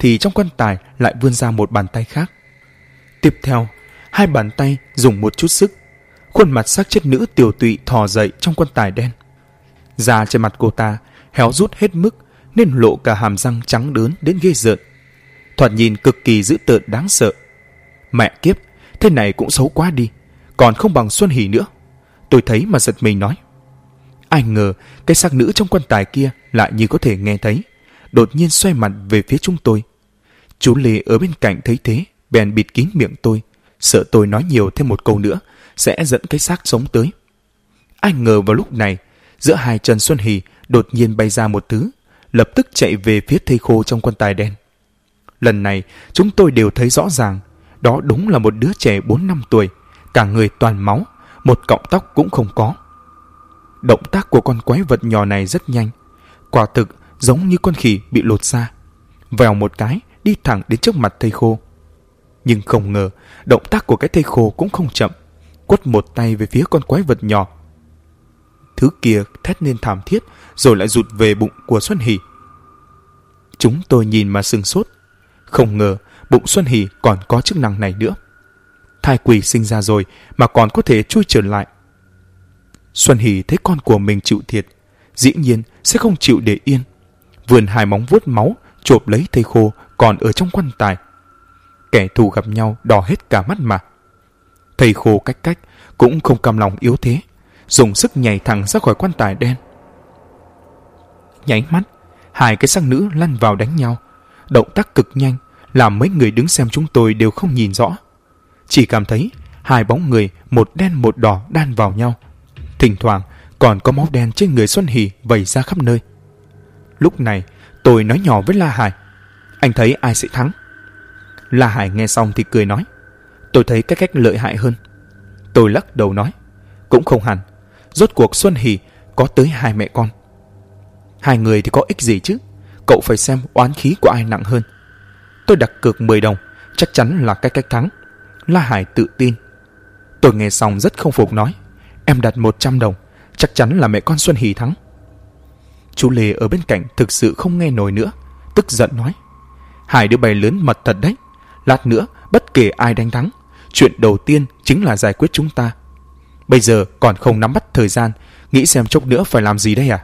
Speaker 1: thì trong quan tài lại vươn ra một bàn tay khác. Tiếp theo, hai bàn tay dùng một chút sức, khuôn mặt xác chết nữ tiều tụy thò dậy trong quan tài đen. Da trên mặt cô ta héo rút hết mức nên lộ cả hàm răng trắng đớn đến ghê rợn, thoạt nhìn cực kỳ dữ tợn đáng sợ. Mẹ kiếp, thế này cũng xấu quá đi, còn không bằng Xuân Hỷ nữa. Tôi thấy mà giật mình nói. Ai ngờ cái xác nữ trong quan tài kia lại như có thể nghe thấy, đột nhiên xoay mặt về phía chúng tôi. Chú Lê ở bên cạnh thấy thế bèn bịt kín miệng tôi, sợ tôi nói nhiều thêm một câu nữa sẽ dẫn cái xác sống tới. Ai ngờ vào lúc này, giữa hai chân Xuân Hỷ đột nhiên bay ra một thứ, lập tức chạy về phía thây khô trong quan tài đen. Lần này chúng tôi đều thấy rõ ràng, đó đúng là một đứa trẻ 4-5 tuổi, cả người toàn máu, một cọng tóc cũng không có. Động tác của con quái vật nhỏ này rất nhanh, quả thực giống như con khỉ bị lột da, vèo một cái đi thẳng đến trước mặt thây khô. Nhưng không ngờ động tác của cái thây khô cũng không chậm, quất một tay về phía con quái vật nhỏ. Thứ kia thét lên thảm thiết rồi lại rụt về bụng của Xuân Hỷ. Chúng tôi nhìn mà sửng sốt, không ngờ bụng Xuân Hỷ còn có chức năng này nữa. Thai quỷ sinh ra rồi mà còn có thể chui trở lại. Xuân Hỷ thấy con của mình chịu thiệt, dĩ nhiên sẽ không chịu để yên, vươn hai móng vuốt máu chộp lấy thây khô còn ở trong quan tài. Kẻ thù gặp nhau đỏ hết cả mắt mà. Thây khô cách cũng không cam lòng yếu thế, dùng sức nhảy thẳng ra khỏi quan tài đen. Nháy mắt, hai cái xác nữ lăn vào đánh nhau, động tác cực nhanh làm mấy người đứng xem chúng tôi đều không nhìn rõ, chỉ cảm thấy hai bóng người một đen một đỏ đan vào nhau, thỉnh thoảng còn có máu đen trên người Xuân Hỷ vẩy ra khắp nơi. Lúc này tôi nói nhỏ với La Hải, anh thấy ai sẽ thắng? La Hải nghe xong thì cười nói, tôi thấy cái cách lợi hại hơn. Tôi lắc đầu nói, cũng không hẳn, rốt cuộc Xuân Hỷ có tới hai mẹ con. Hai người thì có ích gì chứ, cậu phải xem oán khí của ai nặng hơn. Tôi đặt cược 10 đồng, chắc chắn là cái cách thắng. La Hải tự tin. Tôi nghe xong rất không phục nói, em đặt 100 đồng, chắc chắn là mẹ con Xuân Hỷ thắng. Chú Lê ở bên cạnh thực sự không nghe nổi nữa, tức giận nói, hai đứa bay lớn mật thật đấy, lát nữa bất kể ai đánh thắng, chuyện đầu tiên chính là giải quyết chúng ta. Bây giờ còn không nắm bắt thời gian, nghĩ xem chốc nữa phải làm gì đây à?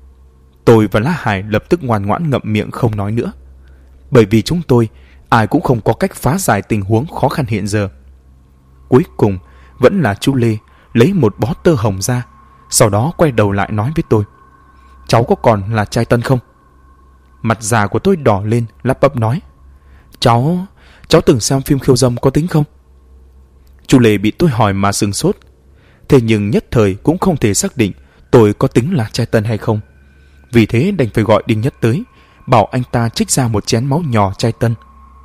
Speaker 1: Tôi và La Hải lập tức ngoan ngoãn ngậm miệng không nói nữa, bởi vì chúng tôi ai cũng không có cách phá giải tình huống khó khăn hiện giờ. Cuối cùng vẫn là chú Lê lấy một bó tơ hồng ra, sau đó quay đầu lại nói với tôi, cháu có còn là trai tân không? Mặt già của tôi đỏ lên, lắp bắp nói, cháu từng xem phim khiêu dâm có tính không? Chú Lê bị tôi hỏi mà sửng sốt, thế nhưng nhất thời cũng không thể xác định tôi có tính là trai tân hay không. Vì thế đành phải gọi Đinh Nhất tới, bảo anh ta trích ra một chén máu nhỏ trai tân.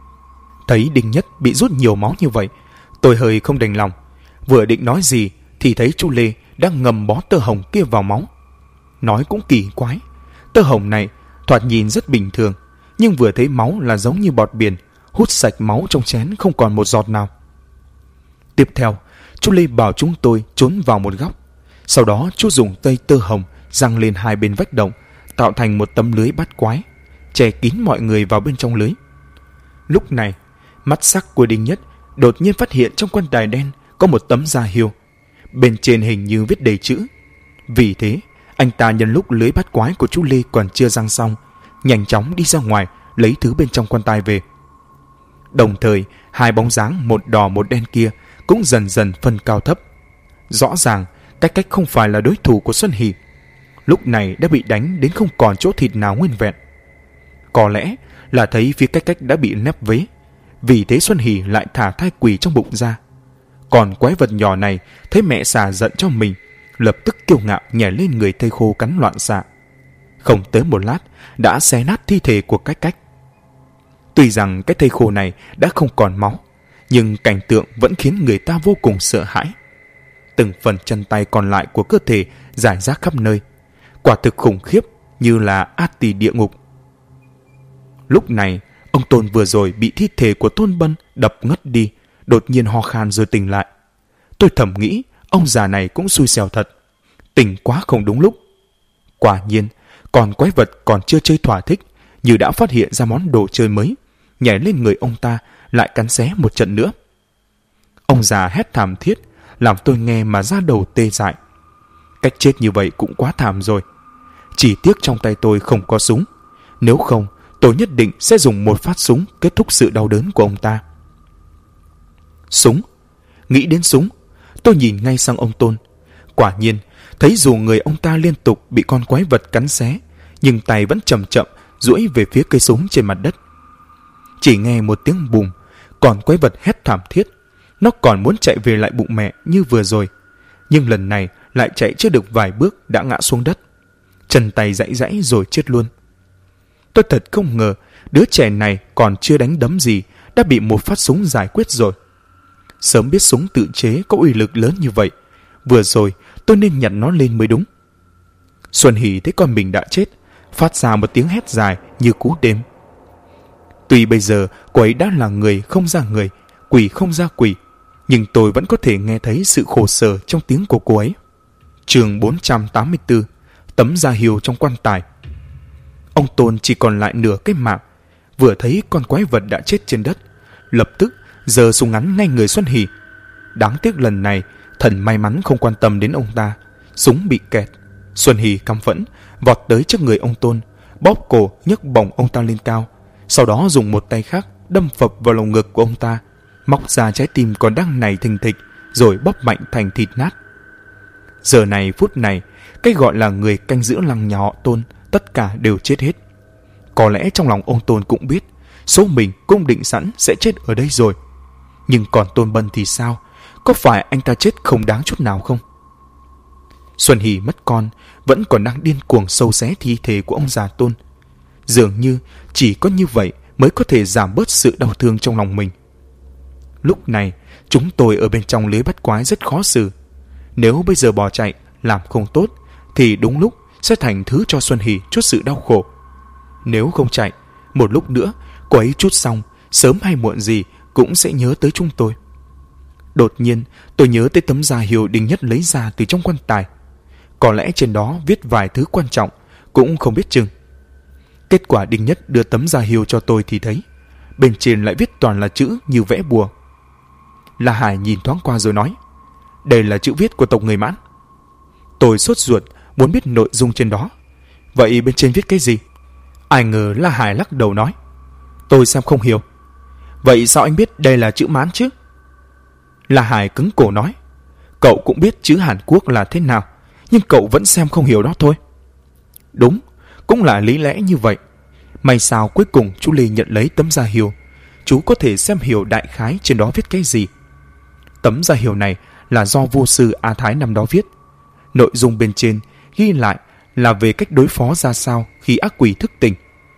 Speaker 1: Thấy Đinh Nhất bị rút nhiều máu như vậy, tôi hơi không đành lòng, vừa định nói gì thì thấy chú Lê đang ngầm bó tơ hồng kia vào máu. Nói cũng kỳ quái, tơ hồng này thoạt nhìn rất bình thường, nhưng vừa thấy máu là giống như bọt biển, hút sạch máu trong chén không còn một giọt nào. Tiếp theo, chú Lê bảo chúng tôi trốn vào một góc. Sau đó chú dùng dây tơ hồng giăng lên hai bên vách động, tạo thành một tấm lưới bát quái, che kín mọi người vào bên trong lưới. Lúc này, mắt sắc của Đinh Nhất đột nhiên phát hiện trong quan tài đen có một tấm da hươu, bên trên hình như viết đầy chữ. Vì thế, anh ta nhân lúc lưới bát quái của chú Lê còn chưa giăng xong, nhanh chóng đi ra ngoài lấy thứ bên trong quan tài về. Đồng thời, hai bóng dáng một đỏ một đen kia cũng dần dần phân cao thấp. Rõ ràng, cách không phải là đối thủ của Xuân Hỷ, lúc này đã bị đánh đến không còn chỗ thịt nào nguyên vẹn. Có lẽ là thấy phía cách đã bị nép vế, vì thế Xuân Hỷ lại thả thai quỷ trong bụng ra. Còn quái vật nhỏ này thấy mẹ xà giận cho mình, lập tức kiêu ngạo nhảy lên người thây khô cắn loạn xạ. Không tới một lát đã xé nát thi thể của cách. Tuy rằng cái thây khô này đã không còn máu, nhưng cảnh tượng vẫn khiến người ta vô cùng sợ hãi. Từng phần chân tay còn lại của cơ thể rải rác khắp nơi, quả thực khủng khiếp như là át tỳ địa ngục. Lúc này, ông Tôn vừa rồi bị thi thể của Tôn Bân đập ngất đi, đột nhiên ho khan rồi tỉnh lại. Tôi thầm nghĩ, ông già này cũng xui xẻo thật, tỉnh quá không đúng lúc. Quả nhiên, còn quái vật còn chưa chơi thỏa thích, như đã phát hiện ra món đồ chơi mới, nhảy lên người ông ta, lại cắn xé một trận nữa. Ông già hét thảm thiết, làm tôi nghe mà da đầu tê dại. Cách chết như vậy cũng quá thảm rồi. Chỉ tiếc trong tay tôi không có súng. Nếu không, tôi nhất định sẽ dùng một phát súng kết thúc sự đau đớn của ông ta. Súng. Nghĩ đến súng, tôi nhìn ngay sang ông Tôn. Quả nhiên, thấy dù người ông ta liên tục bị con quái vật cắn xé, nhưng tay vẫn chậm chậm duỗi về phía cây súng trên mặt đất. Chỉ nghe một tiếng bùm, còn quái vật hét thảm thiết. Nó còn muốn chạy về lại bụng mẹ như vừa rồi, nhưng lần này lại chạy chưa được vài bước đã ngã xuống đất. Chân tay giãy giãy rồi chết luôn. Tôi thật không ngờ đứa trẻ này còn chưa đánh đấm gì đã bị một phát súng giải quyết rồi. Sớm biết súng tự chế có uy lực lớn như vậy, vừa rồi tôi nên nhặt nó lên mới đúng. Xuân Hỷ thấy con mình đã chết, phát ra một tiếng hét dài như cú đêm. Tuy bây giờ cô ấy đã là người không ra người, quỷ không ra quỷ, nhưng tôi vẫn có thể nghe thấy sự khổ sở trong tiếng của cô ấy. Chương 484, tấm da hiêu trong quan tài. Ông Tôn chỉ còn lại nửa cái mạng, vừa thấy con quái vật đã chết trên đất, lập tức giơ súng ngắn ngay người Xuân Hỷ. Đáng tiếc lần này thần may mắn không quan tâm đến ông ta, súng bị kẹt. Xuân Hỷ căm phẫn vọt tới trước người ông Tôn, bóp cổ nhấc bổng ông ta lên cao, sau đó dùng một tay khác đâm phập vào lồng ngực của ông ta, móc ra trái tim còn đang nảy thình thịch, rồi bóp mạnh thành thịt nát. Giờ này phút này, cái gọi là người canh giữ lăng nhà họ Tôn tất cả đều chết hết. Có lẽ trong lòng ông Tôn cũng biết số mình cũng định sẵn sẽ chết ở đây rồi. Nhưng còn Tôn Bân thì sao? Có phải anh ta chết không đáng chút nào không? Xuân Hỷ mất con, vẫn còn đang điên cuồng xâu xé thi thể của ông già Tôn. Dường như chỉ có như vậy mới có thể giảm bớt sự đau thương trong lòng mình. Lúc này, chúng tôi ở bên trong lưới bắt quái rất khó xử. Nếu bây giờ bỏ chạy, làm không tốt, thì đúng lúc sẽ thành thứ cho Xuân Hỷ chút sự đau khổ. Nếu không chạy, một lúc nữa, cô ấy chút xong, sớm hay muộn gì cũng sẽ nhớ tới chúng tôi. Đột nhiên, tôi nhớ tới tấm da hiêu Đinh Nhất lấy ra từ trong quan tài. Có lẽ trên đó viết vài thứ quan trọng, cũng không biết chừng. Kết quả Đinh Nhất đưa tấm da hiêu cho tôi thì thấy, bên trên lại viết toàn là chữ như vẽ bùa. La Hải nhìn thoáng qua rồi nói, đây là chữ viết của tộc người Mãn. Tôi sốt ruột, muốn biết nội dung trên đó. Vậy bên trên viết cái gì? Ai ngờ La Hải lắc đầu nói, tôi xem không hiểu. Vậy sao anh biết đây là chữ Mãn chứ? La Hải cứng cổ nói, cậu cũng biết chữ Hàn Quốc là thế nào, nhưng cậu vẫn xem không hiểu đó thôi. Đúng, cũng là lý lẽ như vậy. May sao cuối cùng chú Lê nhận lấy tấm da hiêu, chú có thể xem hiểu đại khái trên đó viết cái gì. Tấm da hiêu này là do vô sư A Thái năm đó viết. Nội dung bên trên ghi lại là về cách đối phó ra sao khi ác quỷ thức tỉnh.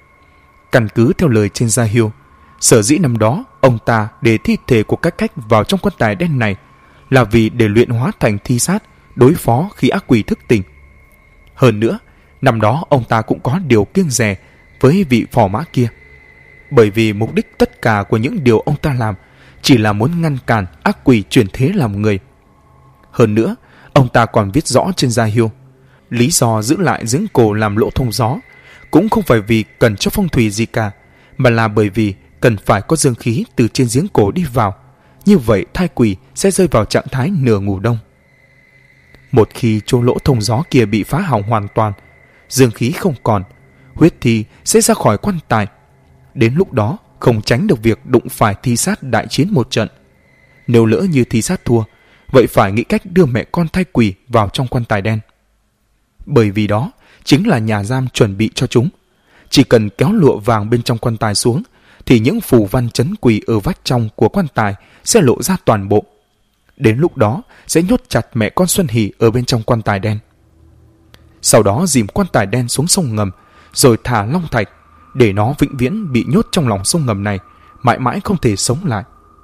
Speaker 1: Căn cứ theo lời trên da hiêu, sở dĩ năm đó ông ta để thi thể của các cách vào trong quan tài đen này là vì để luyện hóa thành thi sát đối phó khi ác quỷ thức tỉnh. Hơn nữa, năm đó ông ta cũng có điều kiêng dè với vị phò mã kia, bởi vì mục đích tất cả của những điều ông ta làm chỉ là muốn ngăn cản ác quỷ chuyển thế làm người. Hơn nữa, ông ta còn viết rõ trên da hiêu, lý do giữ lại giếng cổ làm lỗ thông gió cũng không phải vì cần cho phong thủy gì cả, mà là bởi vì cần phải có dương khí từ trên giếng cổ đi vào. Như vậy thai quỷ sẽ rơi vào trạng thái nửa ngủ đông. Một khi chỗ lỗ thông gió kia bị phá hỏng hoàn toàn, dương khí không còn, huyết thi sẽ ra khỏi quan tài. Đến lúc đó không tránh được việc đụng phải thi sát đại chiến một trận. Nếu lỡ như thi sát thua, vậy phải nghĩ cách đưa mẹ con thai quỷ vào trong quan tài đen. Bởi vì đó chính là nhà giam chuẩn bị cho chúng. Chỉ cần kéo lụa vàng bên trong quan tài xuống, thì những phù văn trấn quỷ ở vách trong của quan tài sẽ lộ ra toàn bộ. Đến lúc đó sẽ nhốt chặt mẹ con Xuân Hỷ ở bên trong quan tài đen. Sau đó dìm quan tài đen xuống sông ngầm, rồi thả long thạch, để nó vĩnh viễn bị nhốt trong lòng sông ngầm này, mãi mãi không thể sống lại.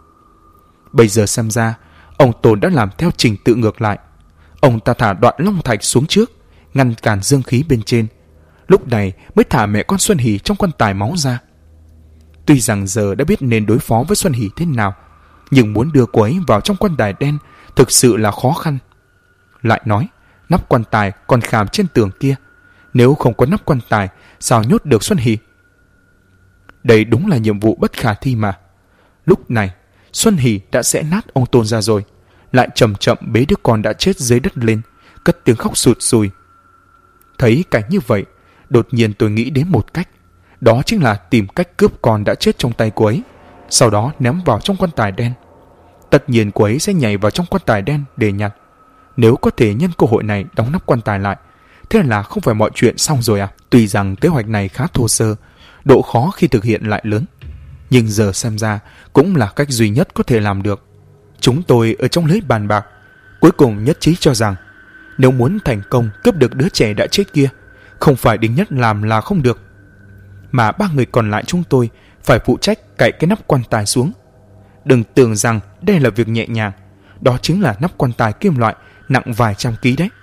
Speaker 1: Bây giờ xem ra, ông Tôn đã làm theo trình tự ngược lại. Ông ta thả đoạn long thạch xuống trước, ngăn cản dương khí bên trên. Lúc này mới thả mẹ con Xuân Hỷ trong quan tài máu ra. Tuy rằng giờ đã biết nên đối phó với Xuân Hỷ thế nào, nhưng muốn đưa cô ấy vào trong quan tài đen thực sự là khó khăn. Lại nói, nắp quan tài còn khảm trên tường kia, nếu không có nắp quan tài, sao nhốt được Xuân Hỷ? Đây đúng là nhiệm vụ bất khả thi mà. Lúc này, Xuân Hỷ đã xẻ nát ông Tôn ra rồi, lại chậm chậm bế đứa con đã chết dưới đất lên, cất tiếng khóc sụt sùi. Thấy cảnh như vậy, đột nhiên tôi nghĩ đến một cách. Đó chính là tìm cách cướp con đã chết trong tay cô ấy, sau đó ném vào trong quan tài đen. Tất nhiên cô ấy sẽ nhảy vào trong quan tài đen để nhặt. Nếu có thể nhân cơ hội này đóng nắp quan tài lại, thế là không phải mọi chuyện xong rồi à? Tuy rằng kế hoạch này khá thô sơ, độ khó khi thực hiện lại lớn, nhưng giờ xem ra cũng là cách duy nhất có thể làm được. Chúng tôi ở trong lưới bàn bạc, cuối cùng nhất trí cho rằng nếu muốn thành công cướp được đứa trẻ đã chết kia, không phải Đinh Nhất làm là không được, mà 3 người còn lại chúng tôi phải phụ trách cạy cái nắp quan tài xuống. Đừng tưởng rằng đây là việc nhẹ nhàng, đó chính là nắp quan tài kim loại nặng vài trăm ký đấy.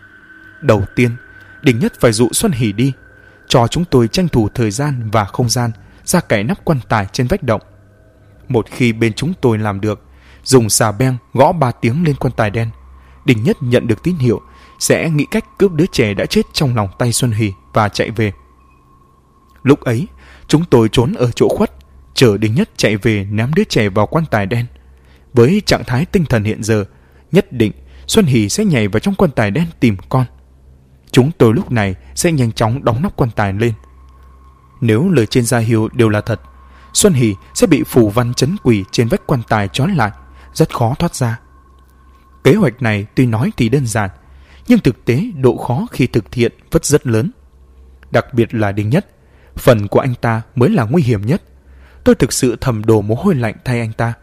Speaker 1: Đầu tiên, Đinh Nhất phải dụ Xuân Hỷ đi, cho chúng tôi tranh thủ thời gian và không gian ra cạy nắp quan tài trên vách động. Một khi bên chúng tôi làm được, dùng xà beng gõ 3 tiếng lên quan tài đen, Đinh Nhất nhận được tín hiệu sẽ nghĩ cách cướp đứa trẻ đã chết trong lòng tay Xuân Hỷ và chạy về. Lúc ấy, chúng tôi trốn ở chỗ khuất, chờ Đinh Nhất chạy về ném đứa trẻ vào quan tài đen. Với trạng thái tinh thần hiện giờ, nhất định Xuân Hỷ sẽ nhảy vào trong quan tài đen tìm con. Chúng tôi lúc này sẽ nhanh chóng đóng nắp quan tài lên. Nếu lời trên gia hiệu đều là thật, Xuân Hỷ sẽ bị phù văn trấn quỷ trên vách quan tài trói lại, rất khó thoát ra. Kế hoạch này tuy nói thì đơn giản, nhưng thực tế độ khó khi thực hiện vẫn rất lớn. Đặc biệt là Đinh Nhất, phần của anh ta mới là nguy hiểm nhất. Tôi thực sự thầm đổ mồ hôi lạnh thay anh ta.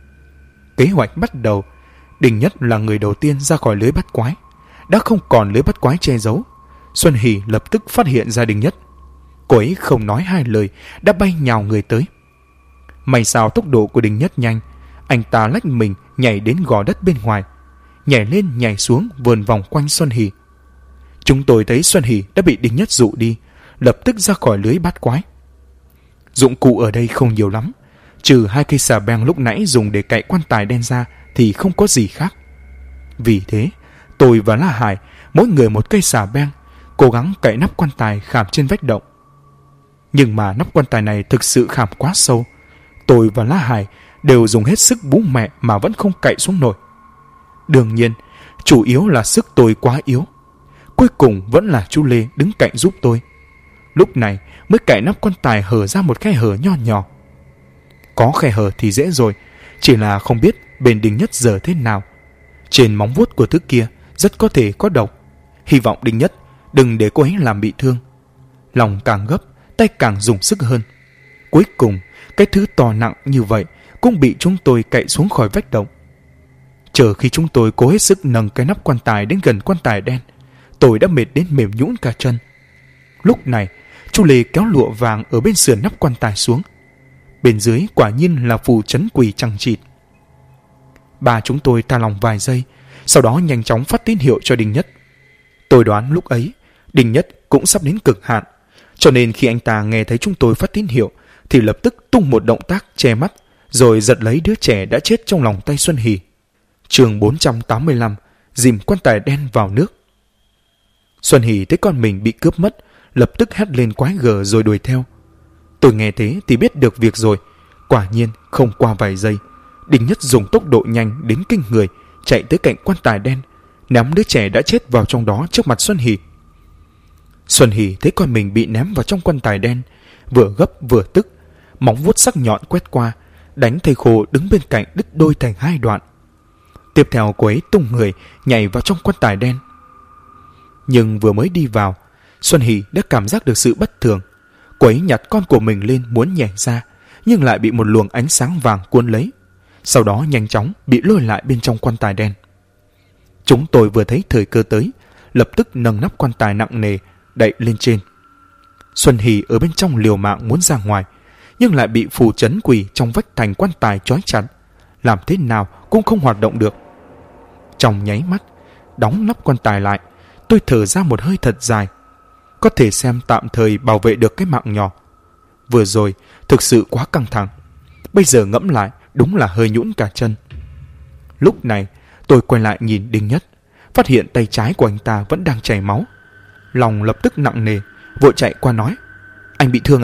Speaker 1: Kế hoạch bắt đầu, Đinh Nhất là người đầu tiên ra khỏi lưới bắt quái. Đã không còn lưới bắt quái che giấu, Xuân Hỷ lập tức phát hiện ra Đinh Nhất. Cô ấy không nói hai lời đã bay nhào người tới. May sao tốc độ của Đinh Nhất nhanh, anh ta lách mình nhảy đến gò đất bên ngoài, nhảy lên nhảy xuống vườn vòng quanh Xuân Hỷ. Chúng tôi thấy Xuân Hỷ đã bị Đinh Nhất dụ đi, lập tức ra khỏi lưới bắt quái. Dụng cụ ở đây không nhiều lắm, trừ 2 cây xà beng lúc nãy dùng để cạy quan tài đen ra thì không có gì khác. Vì thế, tôi và La Hải mỗi người một cây xà beng, cố gắng cạy nắp quan tài khảm trên vách động. Nhưng mà nắp quan tài này thực sự khảm quá sâu, tôi và La Hải đều dùng hết sức bú mẹ mà vẫn không cạy xuống nổi. Đương nhiên, chủ yếu là sức tôi quá yếu. Cuối cùng vẫn là chú Lê đứng cạnh giúp tôi. Lúc này mới cạy nắp quan tài hở ra một khe hở nho nhỏ. Có khe hở thì dễ rồi, chỉ là không biết bên Đinh Nhất giờ thế nào. Trên móng vuốt của thứ kia rất có thể có độc. Hy vọng Đinh Nhất đừng để cô ấy làm bị thương. Lòng càng gấp, tay càng dùng sức hơn. Cuối cùng, cái thứ to nặng như vậy cũng bị chúng tôi cạy xuống khỏi vách động. Chờ khi chúng tôi cố hết sức nâng cái nắp quan tài đến gần quan tài đen, tôi đã mệt đến mềm nhũn cả chân. Lúc này, chú Lê kéo lụa vàng ở bên sườn nắp quan tài xuống. Bên dưới quả nhiên là phù trấn quỷ chằng chịt. Ba chúng tôi thả lòng vài giây, sau đó nhanh chóng phát tín hiệu cho Đinh Nhất. Tôi đoán lúc ấy Đinh Nhất cũng sắp đến cực hạn, cho nên khi anh ta nghe thấy chúng tôi phát tín hiệu thì lập tức tung một động tác che mắt, rồi giật lấy đứa trẻ đã chết trong lòng tay Xuân Hỷ. Chương 485, dìm quan tài đen vào nước. Xuân Hỷ thấy con mình bị cướp mất, lập tức hét lên quái gở rồi đuổi theo. Tôi nghe thế thì biết được việc rồi. Quả nhiên không qua vài giây, Đinh Nhất dùng tốc độ nhanh đến kinh người chạy tới cạnh quan tài đen, ném đứa trẻ đã chết vào trong đó trước mặt Xuân Hỷ. Xuân Hỷ thấy con mình bị ném vào trong quan tài đen, vừa gấp vừa tức, móng vuốt sắc nhọn quét qua, đánh thầy khô đứng bên cạnh đứt đôi thành 2 đoạn. Tiếp theo cô ấy tung người nhảy vào trong quan tài đen. Nhưng vừa mới đi vào, Xuân Hỷ đã cảm giác được sự bất thường. Cô ấy nhặt con của mình lên muốn nhảy ra, nhưng lại bị một luồng ánh sáng vàng cuốn lấy, sau đó nhanh chóng bị lôi lại bên trong quan tài đen. Chúng tôi vừa thấy thời cơ tới, lập tức nâng nắp quan tài nặng nề đậy lên trên. Xuân Hỷ ở bên trong liều mạng muốn ra ngoài, nhưng lại bị phù trấn quỷ trong vách thành quan tài trói chặt, làm thế nào cũng không hoạt động được. Trong nháy mắt đóng nắp quan tài lại, tôi thở ra một hơi thật dài, có thể xem tạm thời bảo vệ được cái mạng nhỏ. Vừa rồi thực sự quá căng thẳng, bây giờ ngẫm lại đúng là hơi nhũn cả chân. Lúc này tôi quay lại nhìn Đinh Nhất, phát hiện tay trái của anh ta vẫn đang chảy máu. Lòng lập tức nặng nề, vội chạy qua nói: "Anh bị thương à?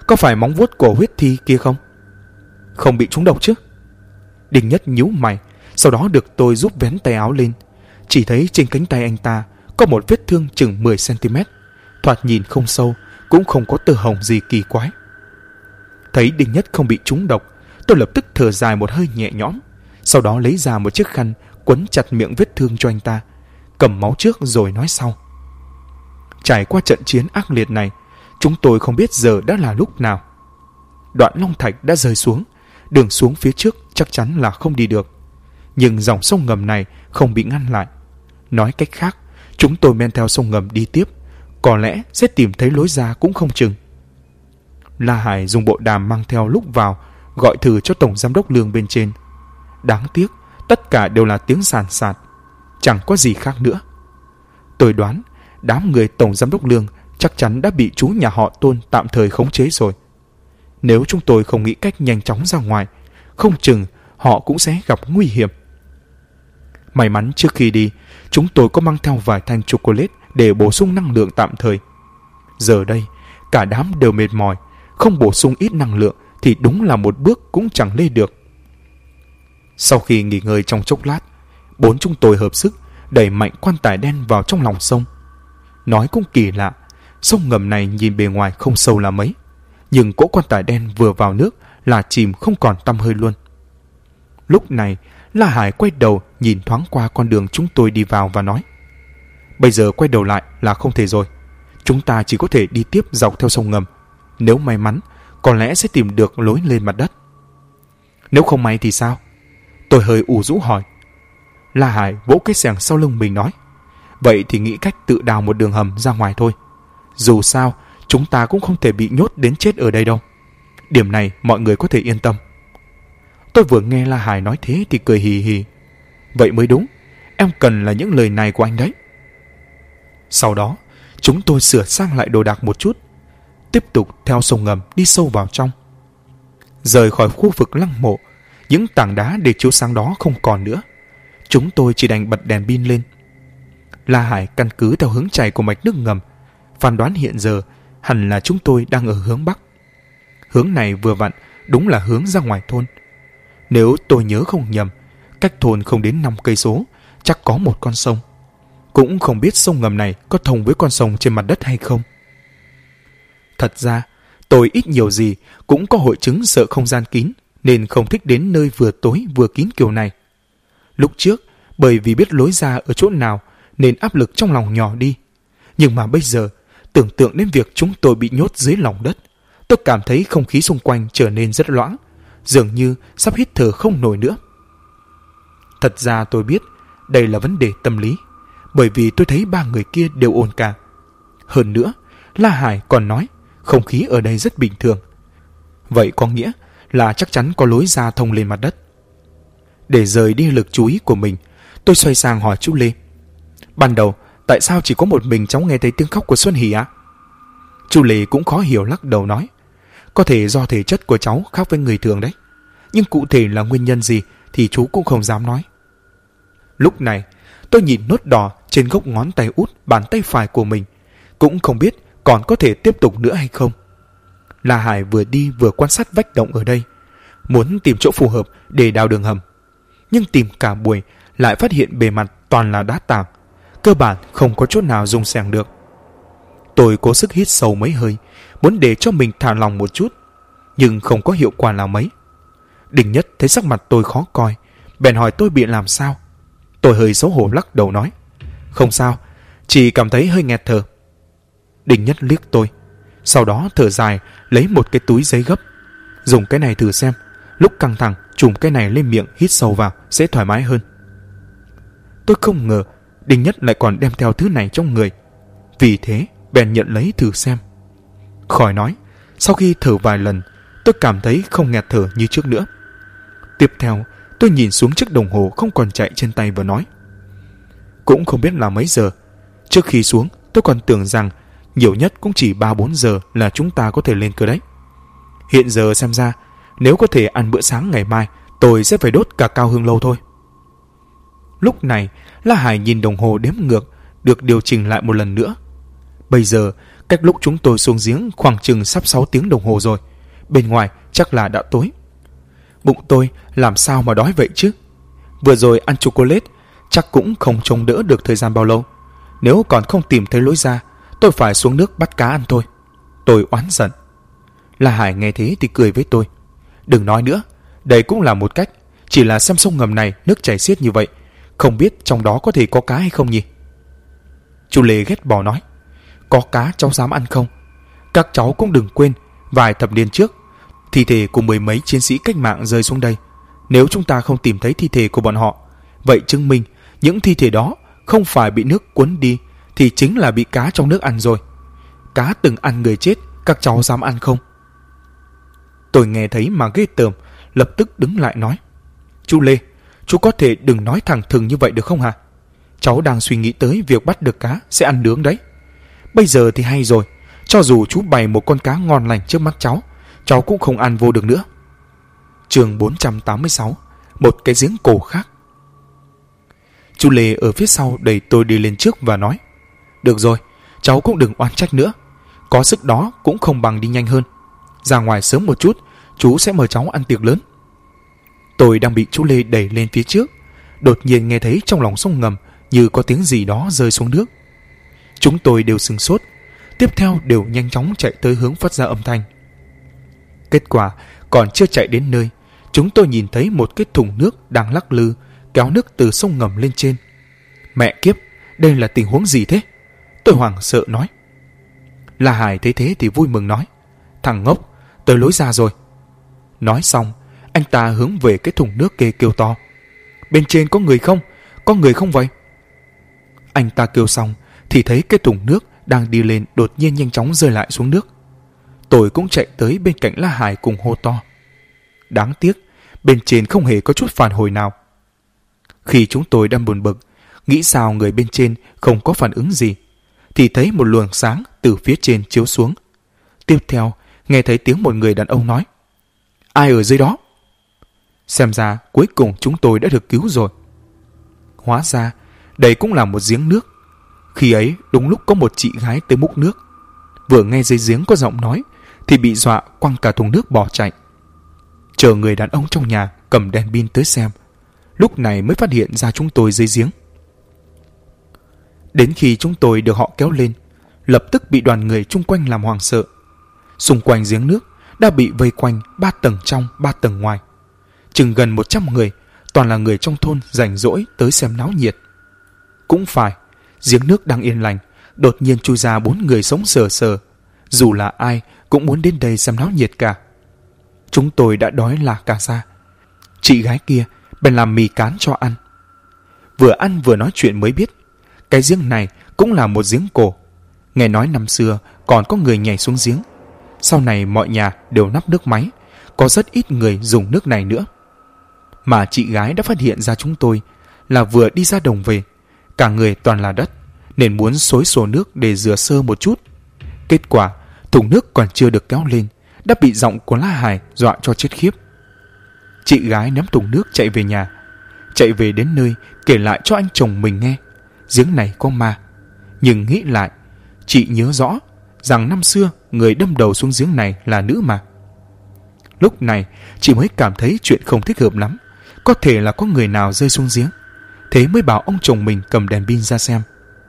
Speaker 1: Có phải móng vuốt của huyết thi kia không? Không bị trúng độc chứ? Đinh Nhất nhíu mày, sau đó được tôi giúp vén tay áo lên. Chỉ thấy trên cánh tay anh ta có một vết thương chừng 10 cm, thoạt nhìn không sâu, cũng không có tơ hồng gì kỳ quái. Thấy Đinh Nhất không bị trúng độc, tôi lập tức thở dài một hơi nhẹ nhõm, sau đó lấy ra một chiếc khăn quấn chặt miệng vết thương cho anh ta, cầm máu trước rồi nói sau. Trải qua trận chiến ác liệt này, chúng tôi không biết giờ đã là lúc nào. Đoạn long thạch đã rơi xuống, đường xuống phía trước chắc chắn là không đi được. Nhưng dòng sông ngầm này không bị ngăn lại. Nói cách khác, chúng tôi men theo sông ngầm đi tiếp, có lẽ sẽ tìm thấy lối ra cũng không chừng. La Hải dùng bộ đàm mang theo lúc vào, gọi thử cho tổng giám đốc Lương bên trên. Đáng tiếc, tất cả đều là tiếng sàn sạt, chẳng có gì khác nữa. Tôi đoán, đám người tổng giám đốc Lương chắc chắn đã bị chú nhà họ Tôn tạm thời khống chế rồi. Nếu chúng tôi không nghĩ cách nhanh chóng ra ngoài, không chừng họ cũng sẽ gặp nguy hiểm. May mắn trước khi đi, chúng tôi có mang theo vài thanh chocolate để bổ sung năng lượng tạm thời. Giờ đây, cả đám đều mệt mỏi, không bổ sung ít năng lượng thì đúng là một bước cũng chẳng lên được. Sau khi nghỉ ngơi trong chốc lát, bốn chúng tôi hợp sức đẩy mạnh quan tài đen vào trong lòng sông. Nói cũng kỳ lạ, sông ngầm này nhìn bề ngoài không sâu là mấy, nhưng cỗ quan tài đen vừa vào nước là chìm không còn tăm hơi luôn. Lúc này, La Hải quay đầu nhìn thoáng qua con đường chúng tôi đi vào và nói: bây giờ quay đầu lại là không thể rồi. Chúng ta chỉ có thể đi tiếp dọc theo sông ngầm. Nếu may mắn, có lẽ sẽ tìm được lối lên mặt đất. Nếu không may thì sao? Tôi hơi ủ rũ hỏi. La Hải vỗ cái xẻng sau lưng mình nói: vậy thì nghĩ cách tự đào một đường hầm ra ngoài thôi. Dù sao, chúng ta cũng không thể bị nhốt đến chết ở đây đâu. Điểm này mọi người có thể yên tâm. Tôi vừa nghe La Hải nói thế thì cười hì hì. Vậy mới đúng, em cần là những lời này của anh đấy. Sau đó, chúng tôi sửa sang lại đồ đạc một chút, tiếp tục theo sông ngầm đi sâu vào trong. Rời khỏi khu vực lăng mộ, những tảng đá để chiếu sáng đó không còn nữa. Chúng tôi chỉ đành bật đèn pin lên. La Hải căn cứ theo hướng chảy của mạch nước ngầm, phán đoán hiện giờ hẳn là chúng tôi đang ở hướng bắc. Hướng này vừa vặn đúng là hướng ra ngoài thôn. Nếu tôi nhớ không nhầm, cách thôn không đến 5 cây số chắc có một con sông. Cũng không biết sông ngầm này có thông với con sông trên mặt đất hay không. Thật ra, tôi ít nhiều gì cũng có hội chứng sợ không gian kín, nên không thích đến nơi vừa tối vừa kín kiểu này. Lúc trước, bởi vì biết lối ra ở chỗ nào nên áp lực trong lòng nhỏ đi. Nhưng mà bây giờ, tưởng tượng đến việc chúng tôi bị nhốt dưới lòng đất, tôi cảm thấy không khí xung quanh trở nên rất loãng, dường như sắp hít thở không nổi nữa. Thật ra tôi biết đây là vấn đề tâm lý, bởi vì tôi thấy ba người kia đều ồn cả. Hơn nữa, La Hải còn nói không khí ở đây rất bình thường. Vậy có nghĩa là chắc chắn có lối ra thông lên mặt đất. Để rời đi lực chú ý của mình, tôi xoay sang hỏi chú Lê: ban đầu, tại sao chỉ có một mình cháu nghe thấy tiếng khóc của Xuân Hỷ ạ? Chú Lê cũng khó hiểu lắc đầu nói: có thể do thể chất của cháu khác với người thường đấy. Nhưng cụ thể là nguyên nhân gì thì chú cũng không dám nói. Lúc này, tôi nhìn nốt đỏ trên gốc ngón tay út bàn tay phải của mình, cũng không biết còn có thể tiếp tục nữa hay không. La Hải vừa đi vừa quan sát vách động ở đây, muốn tìm chỗ phù hợp để đào đường hầm. Nhưng tìm cả buổi lại phát hiện bề mặt toàn là đá tảng, cơ bản không có chỗ nào dùng xẻng được. Tôi cố sức hít sâu mấy hơi, muốn để cho mình thả lòng một chút, nhưng không có hiệu quả nào mấy. Đinh Nhất thấy sắc mặt tôi khó coi, bèn hỏi tôi bị làm sao. Tôi hơi xấu hổ lắc đầu nói: không sao, chỉ cảm thấy hơi nghẹt thở. Đinh Nhất liếc tôi, sau đó thở dài lấy một cái túi giấy gấp: dùng cái này thử xem, lúc căng thẳng chùm cái này lên miệng hít sâu vào sẽ thoải mái hơn. Tôi không ngờ Đinh Nhất lại còn đem theo thứ này trong người, vì thế bèn nhận lấy thử xem. Khỏi nói, sau khi thở vài lần, tôi cảm thấy không nghẹt thở như trước nữa. Tiếp theo, tôi nhìn xuống chiếc đồng hồ không còn chạy trên tay và nói: cũng không biết là mấy giờ. Trước khi xuống, tôi còn tưởng rằng nhiều nhất cũng chỉ 3-4 giờ là chúng ta có thể lên cơ đấy. Hiện giờ xem ra, nếu có thể ăn bữa sáng ngày mai, tôi sẽ phải đốt cả cao hương lâu thôi. Lúc này, La Hải nhìn đồng hồ đếm ngược được điều chỉnh lại một lần nữa. Bây giờ, Cách lúc chúng tôi xuống giếng khoảng chừng sắp 6 tiếng đồng hồ rồi. Bên ngoài chắc là đã tối. Bụng tôi làm sao mà đói vậy chứ? Vừa rồi ăn chocolate chắc cũng không chống đỡ được thời gian bao lâu. Nếu còn không tìm thấy lối ra, tôi phải xuống nước bắt cá ăn thôi. Tôi oán giận. La Hải nghe thế thì cười với tôi. Đừng nói nữa, đây cũng là một cách. Chỉ là xem sông ngầm này nước chảy xiết như vậy, không biết trong đó có thể có cá hay không nhỉ? Chú Lê ghét bỏ nói. Có cá cháu dám ăn không? Các cháu cũng đừng quên, vài thập niên trước, thi thể của 10 mấy chiến sĩ cách mạng rơi xuống đây. Nếu chúng ta không tìm thấy thi thể của bọn họ, vậy chứng minh những thi thể đó không phải bị nước cuốn đi, thì chính là bị cá trong nước ăn rồi. Cá từng ăn người chết, các cháu dám ăn không? Tôi nghe thấy mà ghê tởm, lập tức đứng lại nói. Chú Lê, chú có thể đừng nói thẳng thừng như vậy được không hả? Cháu đang suy nghĩ tới việc bắt được cá sẽ ăn nướng đấy. Bây giờ thì hay rồi, cho dù chú bày một con cá ngon lành trước mắt cháu cũng không ăn vô được nữa. Chương 486, một cái giếng cổ khác. Chú Lê ở phía sau đẩy tôi đi lên trước và nói. Được rồi, cháu cũng đừng oán trách nữa. Có sức đó cũng không bằng đi nhanh hơn. Ra ngoài sớm một chút, chú sẽ mời cháu ăn tiệc lớn. Tôi đang bị chú Lê đẩy lên phía trước, đột nhiên nghe thấy trong lòng sông ngầm như có tiếng gì đó rơi xuống nước. Chúng tôi đều sửng sốt, tiếp theo đều nhanh chóng chạy tới hướng phát ra âm thanh. Kết quả còn chưa chạy đến nơi, chúng tôi nhìn thấy một cái thùng nước đang lắc lư kéo nước từ sông ngầm lên trên. Mẹ kiếp, đây là tình huống gì thế? Tôi hoảng sợ nói. La Hải thấy thế thì vui mừng nói. Thằng ngốc, tới lối ra rồi. Nói xong, anh ta hướng về cái thùng nước kia kêu to. Bên trên có người không? Có người không vậy? Anh ta kêu xong thì thấy cái thùng nước đang đi lên đột nhiên nhanh chóng rơi lại xuống nước. Tôi cũng chạy tới bên cạnh La Hải cùng hô to. Đáng tiếc, bên trên không hề có chút phản hồi nào. Khi chúng tôi đang buồn bực, nghĩ sao người bên trên không có phản ứng gì, thì thấy một luồng sáng từ phía trên chiếu xuống. Tiếp theo, nghe thấy tiếng một người đàn ông nói. Ai ở dưới đó? Xem ra cuối cùng chúng tôi đã được cứu rồi. Hóa ra, đây cũng là một giếng nước. Khi ấy, đúng lúc có một chị gái tới múc nước. Vừa nghe dưới giếng có giọng nói, thì bị dọa quăng cả thùng nước bỏ chạy. Chờ người đàn ông trong nhà cầm đèn pin tới xem, lúc này mới phát hiện ra chúng tôi dưới giếng. Đến khi chúng tôi được họ kéo lên, lập tức bị đoàn người chung quanh làm hoảng sợ. Xung quanh giếng nước đã bị vây quanh 3 tầng trong 3 tầng ngoài. Chừng gần 100 người, toàn là người trong thôn rảnh rỗi tới xem náo nhiệt. Cũng phải, giếng nước đang yên lành, đột nhiên chui ra 4 người sống sờ sờ. Dù là ai cũng muốn đến đây xem náo nhiệt cả. Chúng tôi đã đói là cả ra. Chị gái kia bèn làm mì cán cho ăn. Vừa ăn vừa nói chuyện mới biết, cái giếng này cũng là một giếng cổ. Nghe nói năm xưa còn có người nhảy xuống giếng. Sau này mọi nhà đều nắp nước máy, có rất ít người dùng nước này nữa. Mà chị gái đã phát hiện ra chúng tôi là vừa đi ra đồng về, cả người toàn là đất, nên muốn xối xổ nước để rửa sơ một chút. Kết quả thùng nước còn chưa được kéo lên đã bị giọng của La Hải dọa cho chết khiếp. Chị gái ném thùng nước chạy về nhà. Chạy về đến nơi kể lại cho anh chồng mình nghe, giếng này có ma. Nhưng nghĩ lại, chị nhớ rõ rằng năm xưa người đâm đầu xuống giếng này là nữ mà. Lúc này chị mới cảm thấy chuyện không thích hợp lắm, có thể là có người nào rơi xuống giếng. Thế mới bảo ông chồng mình cầm đèn pin ra xem.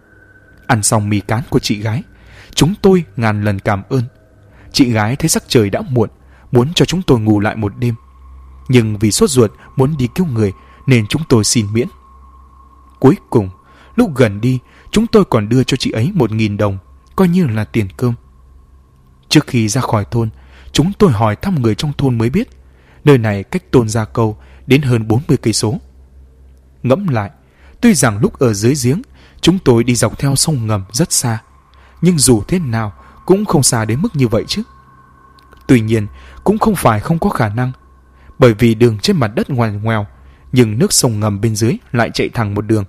Speaker 1: Ăn xong mì cán của chị gái, chúng tôi ngàn lần cảm ơn. Chị gái thấy sắc trời đã muộn, muốn cho chúng tôi ngủ lại một đêm. Nhưng vì sốt ruột muốn đi cứu người nên chúng tôi xin miễn. Cuối cùng, lúc gần đi, chúng tôi còn đưa cho chị ấy 1.000 đồng, coi như là tiền cơm. Trước khi ra khỏi thôn, chúng tôi hỏi thăm người trong thôn mới biết, nơi này cách thôn Gia Câu đến hơn 40 cây số. Ngẫm lại, tuy rằng lúc ở dưới giếng, chúng tôi đi dọc theo sông ngầm rất xa, nhưng dù thế nào cũng không xa đến mức như vậy chứ. Tuy nhiên, cũng không phải không có khả năng, bởi vì đường trên mặt đất ngoằn ngoèo, nhưng nước sông ngầm bên dưới lại chạy thẳng một đường.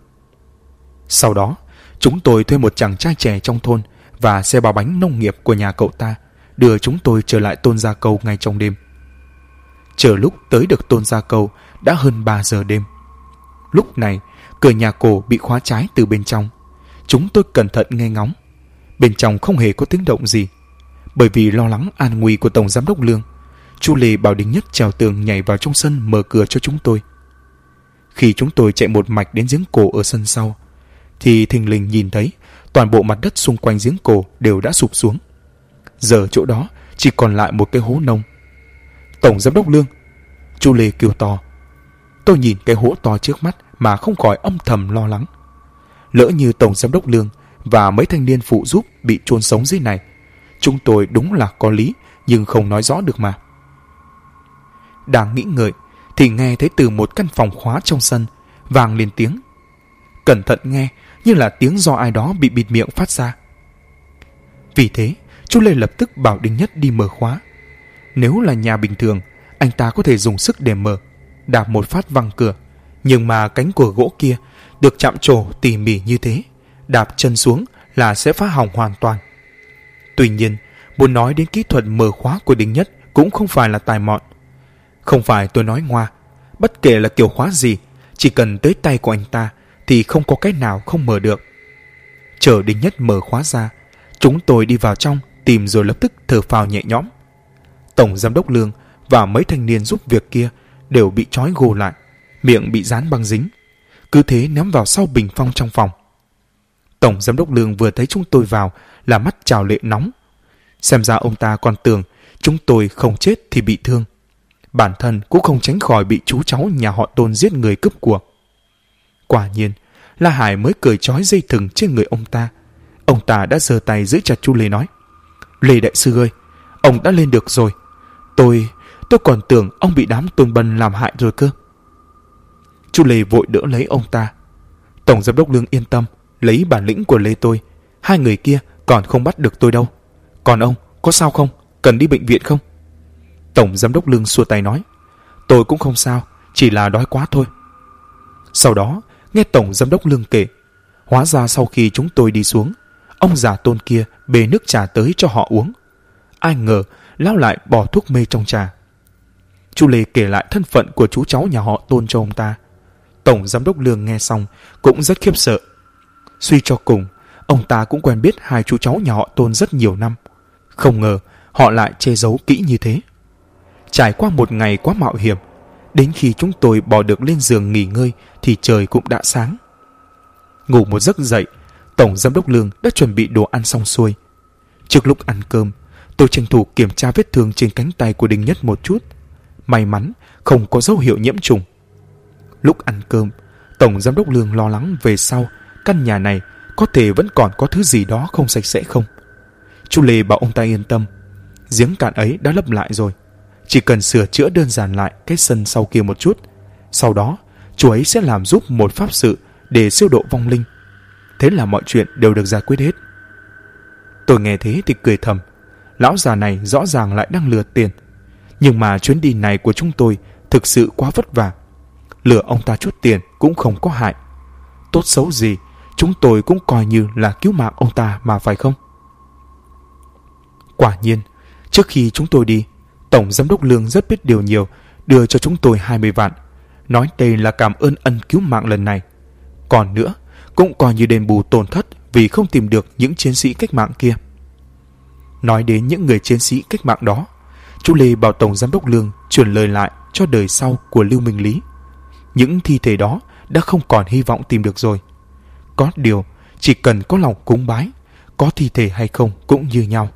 Speaker 1: Sau đó, chúng tôi thuê một chàng trai trẻ trong thôn và xe ba bánh nông nghiệp của nhà cậu ta đưa chúng tôi trở lại thôn Gia Câu ngay trong đêm. Chờ lúc tới được thôn Gia Câu đã hơn 3 giờ đêm. Lúc này, cửa nhà cổ bị khóa trái từ bên trong. Chúng tôi cẩn thận nghe ngóng. Bên trong không hề có tiếng động gì. Bởi vì lo lắng an nguy của Tổng Giám đốc Lương, chú Lê bảo Đinh Nhất trèo tường nhảy vào trong sân mở cửa cho chúng tôi. Khi chúng tôi chạy một mạch đến giếng cổ ở sân sau, thì thình lình nhìn thấy toàn bộ mặt đất xung quanh giếng cổ đều đã sụp xuống. Giờ chỗ đó chỉ còn lại một cái hố nông. Tổng Giám đốc Lương, chú Lê kêu to. Tôi nhìn cái hố to trước mắt mà không khỏi âm thầm lo lắng. Lỡ như Tổng Giám đốc Lương và mấy thanh niên phụ giúp bị chôn sống dưới này, chúng tôi đúng là có lý, nhưng không nói rõ được mà. Đang nghĩ ngợi thì nghe thấy từ một căn phòng khóa trong sân vang lên tiếng. Cẩn thận nghe, như là tiếng do ai đó bị bịt miệng phát ra. Vì thế, chú Lê lập tức bảo Đinh Nhất đi mở khóa. Nếu là nhà bình thường, anh ta có thể dùng sức để mở, đạp một phát văng cửa. Nhưng mà cánh cửa gỗ kia được chạm trổ tỉ mỉ như thế, đạp chân xuống là sẽ phá hỏng hoàn toàn. Tuy nhiên, muốn nói đến kỹ thuật mở khóa của Đinh Nhất cũng không phải là tài mọn. Không phải tôi nói ngoa, bất kể là kiểu khóa gì, chỉ cần tới tay của anh ta thì không có cái nào không mở được. Chờ Đinh Nhất mở khóa ra, chúng tôi đi vào trong tìm rồi lập tức thở phào nhẹ nhõm. Tổng Giám đốc Lương và mấy thanh niên giúp việc kia đều bị trói gô lại, miệng bị dán băng dính, cứ thế ném vào sau bình phong trong phòng. Tổng Giám đốc Lương vừa thấy chúng tôi vào là mắt trào lệ nóng. Xem ra ông ta còn tưởng chúng tôi không chết thì bị thương. Bản thân cũng không tránh khỏi bị chú cháu nhà họ Tôn giết người cướp của. Quả nhiên, La Hải mới cởi trói dây thừng trên người ông ta. Ông ta đã giơ tay giữ chặt chú Lê nói: Lê đại sư ơi, ông đã lên được rồi. Tôi còn tưởng ông bị đám Tôn Bân làm hại rồi cơ. Chú Lê vội đỡ lấy ông ta. Tổng Giám đốc Lương yên tâm, lấy bản lĩnh của Lê tôi, hai người kia còn không bắt được tôi đâu. Còn ông, có sao không? Cần đi bệnh viện không? Tổng Giám đốc Lương xua tay nói: Tôi cũng không sao, chỉ là đói quá thôi. Sau đó, nghe Tổng Giám đốc Lương kể, hóa ra sau khi chúng tôi đi xuống, ông già Tôn kia bê nước trà tới cho họ uống. Ai ngờ, lão lại bỏ thuốc mê trong trà. Chú Lê kể lại thân phận của chú cháu nhà họ Tôn cho ông ta. Tổng Giám đốc Lương nghe xong cũng rất khiếp sợ. Suy cho cùng, ông ta cũng quen biết hai chú cháu nhà họ Tôn rất nhiều năm. Không ngờ họ lại che giấu kỹ như thế. Trải qua một ngày quá mạo hiểm, đến khi chúng tôi bò được lên giường nghỉ ngơi thì trời cũng đã sáng. Ngủ một giấc dậy, Tổng Giám đốc Lương đã chuẩn bị đồ ăn xong xuôi. Trước lúc ăn cơm, tôi tranh thủ kiểm tra vết thương trên cánh tay của Đinh Nhất một chút. May mắn không có dấu hiệu nhiễm trùng. Lúc ăn cơm, Tổng Giám đốc Lương lo lắng về sau căn nhà này có thể vẫn còn có thứ gì đó không sạch sẽ không. Chú Lê bảo ông ta yên tâm, giếng cạn ấy đã lấp lại rồi, chỉ cần sửa chữa đơn giản lại cái sân sau kia một chút. Sau đó chú ấy sẽ làm giúp một pháp sự để siêu độ vong linh. Thế là mọi chuyện đều được giải quyết hết. Tôi nghe thế thì cười thầm, lão già này rõ ràng lại đang lừa tiền. Nhưng mà chuyến đi này của chúng tôi thực sự quá vất vả. Lừa ông ta chút tiền cũng không có hại. Tốt xấu gì, chúng tôi cũng coi như là cứu mạng ông ta mà phải không? Quả nhiên, trước khi chúng tôi đi, Tổng Giám đốc Lương rất biết điều nhiều, đưa cho chúng tôi 20 vạn, nói đây là cảm ơn ân cứu mạng lần này. Còn nữa, cũng coi như đền bù tổn thất vì không tìm được những chiến sĩ cách mạng kia. Nói đến những người chiến sĩ cách mạng đó, chú Lê bảo Tổng Giám đốc Lương truyền lời lại cho đời sau của Lưu Minh Lý. Những thi thể đó đã không còn hy vọng tìm được rồi. Có điều, chỉ cần có lòng cúng bái, có thi thể hay không cũng như nhau.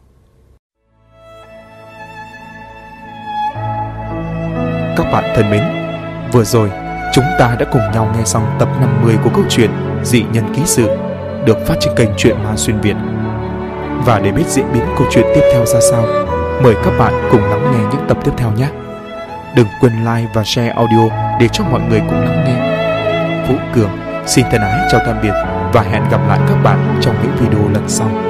Speaker 1: Các bạn thân mến, vừa rồi chúng ta đã cùng nhau nghe xong tập 50 của câu chuyện Dị Nhân Ký Sự được phát trên kênh Truyện Ma Xuyên Việt. Và để biết diễn biến câu chuyện tiếp theo ra sao, mời các bạn cùng lắng nghe những tập tiếp theo nhé. Đừng quên like và share audio để cho mọi người cùng lắng nghe. Vũ Cường xin thân ái chào tạm biệt và hẹn gặp lại các bạn trong những video lần sau.